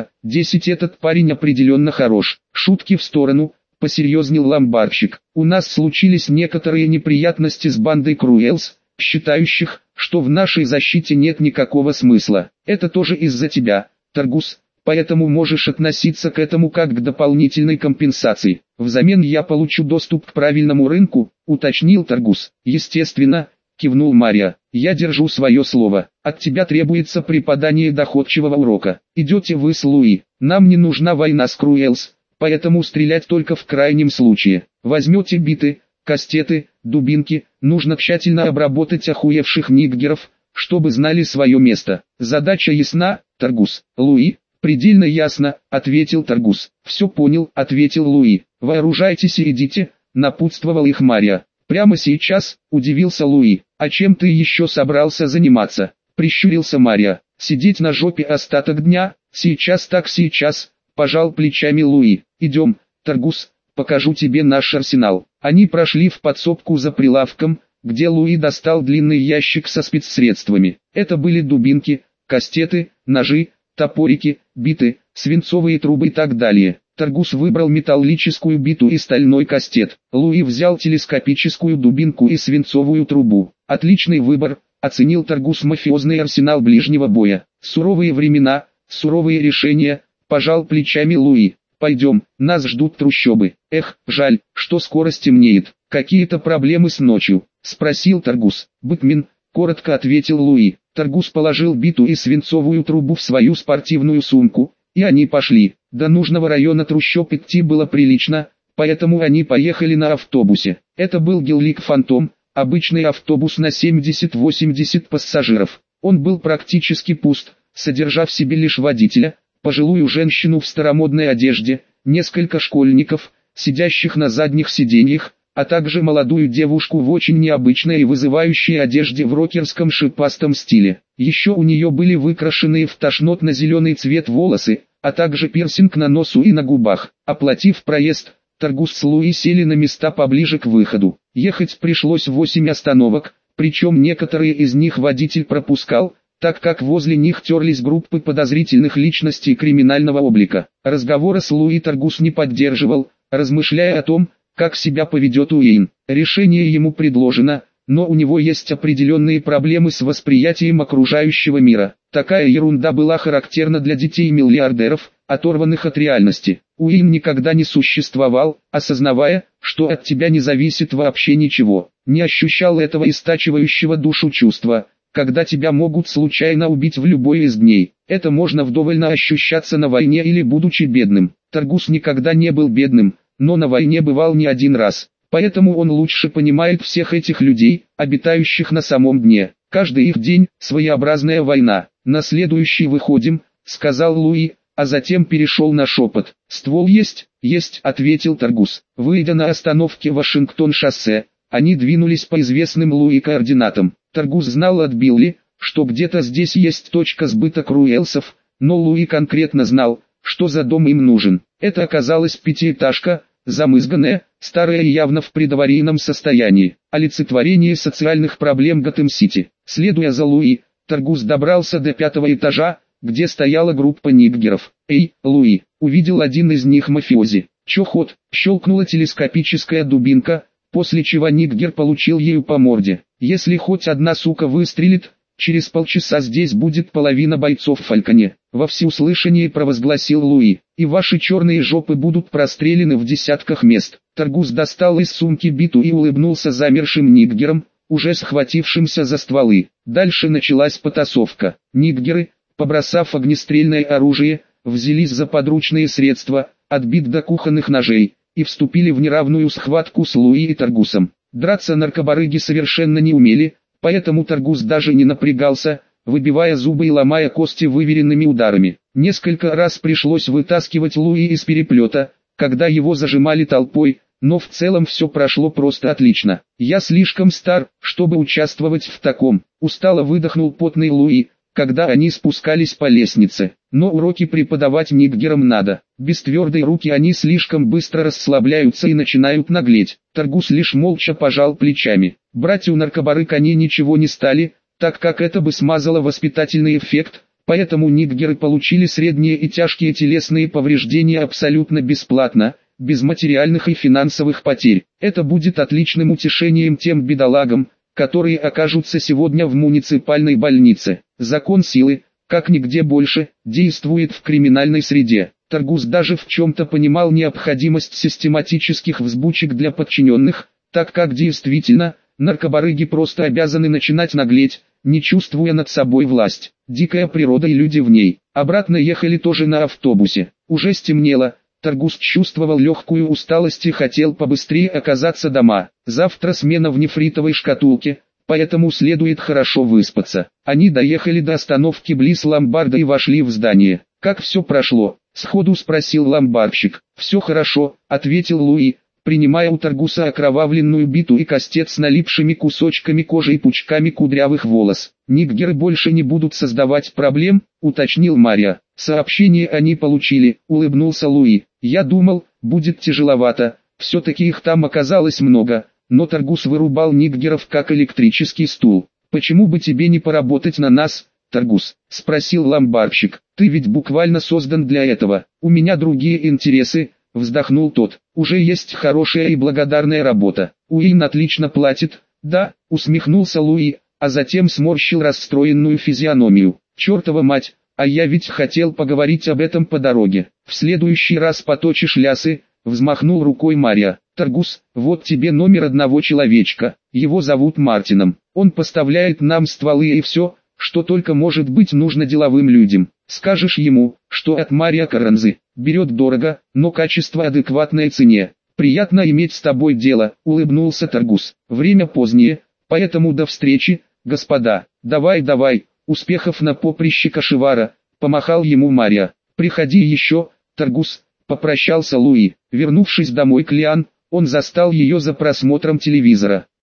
Speaker 1: 10 этот парень определенно хорош. Шутки в сторону, посерьезнел ломбардщик. У нас случились некоторые неприятности с бандой Круэлс, считающих, что в нашей защите нет никакого смысла. Это тоже из-за тебя, Таргус, поэтому можешь относиться к этому как к дополнительной компенсации. Взамен я получу доступ к правильному рынку, уточнил Таргус. Естественно, кивнул Марио. Я держу свое слово. От тебя требуется преподание доходчивого урока. Идете вы с Луи. Нам не нужна война с Круэлс, поэтому стрелять только в крайнем случае. Возьмете биты, кастеты, дубинки, нужно тщательно обработать охуевших ниггеров, чтобы знали свое место. Задача ясна, Таргус. Луи, Предельно ясно, ответил Таргус. Все понял, ответил Луи. Вооружайтесь и идите, напутствовал их Мария. Прямо сейчас, удивился Луи. А чем ты еще собрался заниматься? Прищурился Мария. Сидеть на жопе остаток дня? Сейчас так сейчас, пожал плечами Луи. Идем, Таргус, покажу тебе наш арсенал. Они прошли в подсобку за прилавком, где Луи достал длинный ящик со спецсредствами. Это были дубинки, кастеты, ножи, топорики, биты, свинцовые трубы и так далее. Таргус выбрал металлическую биту и стальной кастет. Луи взял телескопическую дубинку и свинцовую трубу. Отличный выбор, оценил Таргус мафиозный арсенал ближнего боя. Суровые времена, суровые решения, пожал плечами Луи. Пойдем, нас ждут трущобы. Эх, жаль, что скоро стемнеет. Какие-то проблемы с ночью? Спросил Таргус. Быкмин, коротко ответил Луи. Таргус положил биту и свинцовую трубу в свою спортивную сумку, и они пошли. До нужного района трущоб идти было прилично, поэтому они поехали на автобусе. Это был Гелик Фантом, обычный автобус на 70-80 пассажиров. Он был практически пуст, содержа в себе лишь водителя, пожилую женщину в старомодной одежде, несколько школьников, сидящих на задних сиденьях, а также молодую девушку в очень необычной и вызывающей одежде в рокерском шипастом стиле. Еще у нее были выкрашенные в тошнотно-зеленый цвет волосы, а также пирсинг на носу и на губах. Оплатив проезд, Таргус с Луи сели на места поближе к выходу. Ехать пришлось 8 остановок, причем некоторые из них водитель пропускал, так как возле них терлись группы подозрительных личностей криминального облика. Разговора с Луи Таргус не поддерживал, размышляя о том, как себя поведет Уэйн. Решение ему предложено, но у него есть определенные проблемы с восприятием окружающего мира. Такая ерунда была характерна для детей-миллиардеров, оторванных от реальности. Уэйн никогда не существовал, осознавая, что от тебя не зависит вообще ничего. Не ощущал этого истачивающего душу чувства, когда тебя могут случайно убить в любой из дней. Это можно вдоволь ощущаться на войне или будучи бедным. Таргус никогда не был бедным, но на войне бывал не один раз. Поэтому он лучше понимает всех этих людей, обитающих на самом дне. Каждый их день – своеобразная война. «На следующий выходим», – сказал Луи, а затем перешел на шепот. «Ствол есть?» «Есть», – ответил Таргус. Выйдя на остановке Вашингтон-шоссе, они двинулись по известным Луи координатам. Таргус знал от Билли, что где-то здесь есть точка сбыта Круэлсов, но Луи конкретно знал, что за дом им нужен. Это оказалась пятиэтажка, замызганная, старая и явно в предаварийном состоянии, олицетворение социальных проблем Готэм-Сити. Следуя за Луи, Таргус добрался до 5-го этажа, где стояла группа ниггеров. «Эй, Луи!» — увидел один из них мафиози. «Чё ход?» — щелкнула телескопическая дубинка, после чего ниггер получил ею по морде. «Если хоть одна сука выстрелит, через полчаса здесь будет половина бойцов в Фальконе», — во всеуслышание провозгласил Луи. «И ваши черные жопы будут прострелены в десятках мест». Таргус достал из сумки биту и улыбнулся замершим ниггерам, уже схватившимся за стволы. Дальше началась потасовка. Ниггеры, побросав огнестрельное оружие, взялись за подручные средства, от бит до кухонных ножей, и вступили в неравную схватку с Луи и Таргусом. Драться наркобарыги совершенно не умели, поэтому Таргус даже не напрягался, выбивая зубы и ломая кости выверенными ударами. Несколько раз пришлось вытаскивать Луи из переплета, когда его зажимали толпой, но в целом все прошло просто отлично. «Я слишком стар, чтобы участвовать в таком», — устало выдохнул потный Луи, когда они спускались по лестнице. «Но уроки преподавать ниггерам надо. Без твердой руки они слишком быстро расслабляются и начинают наглеть». Таргус лишь молча пожал плечами. Брать у наркобарыг они ничего не стали, так как это бы смазало воспитательный эффект, поэтому ниггеры получили средние и тяжкие телесные повреждения абсолютно бесплатно, без материальных и финансовых потерь. Это будет отличным утешением тем бедолагам, которые окажутся сегодня в муниципальной больнице. Закон силы, как нигде больше, действует в криминальной среде. Таргус даже в чем-то понимал необходимость систематических взбучек для подчиненных, так как действительно, наркобарыги просто обязаны начинать наглеть, не чувствуя над собой власть. Дикая природа и люди в ней. Обратно ехали тоже на автобусе. Уже стемнело. Таргус чувствовал легкую усталость и хотел побыстрее оказаться дома. Завтра смена в нефритовой шкатулке, поэтому следует хорошо выспаться. Они доехали до остановки близ ломбарда и вошли в здание. Как все прошло? Сходу спросил ломбарщик. Все хорошо, ответил Луи, принимая у Таргуса окровавленную биту и кастет с налипшими кусочками кожи и пучками кудрявых волос. Ниггеры больше не будут создавать проблем, уточнил Мария. Сообщение они получили, улыбнулся Луи. Я думал, будет тяжеловато, все-таки их там оказалось много, но Таргус вырубал ниггеров как электрический стул. Почему бы тебе не поработать на нас, Таргус? Спросил ломбарщик. Ты ведь буквально создан для этого. У меня другие интересы. Вздохнул тот. Уже есть хорошая и благодарная работа. Уин отлично платит. Да, усмехнулся Луи, а затем сморщил расстроенную физиономию. Чертова мать, а я ведь хотел поговорить об этом по дороге. В следующий раз поточишь лясы, взмахнул рукой Мария. Таргус, вот тебе номер одного человечка. Его зовут Мартином. Он поставляет нам стволы и все, что только может быть нужно деловым людям. Скажешь ему, что от Мария Каранзы. Берет дорого, но качество адекватной цене. Приятно иметь с тобой дело, улыбнулся Таргус. Время позднее, поэтому до встречи, господа. Давай, успехов на поприще Кашевара, помахал ему Мария. Приходи еще, Таргус, попрощался Луи. Вернувшись домой к Лиан, он застал ее за просмотром телевизора.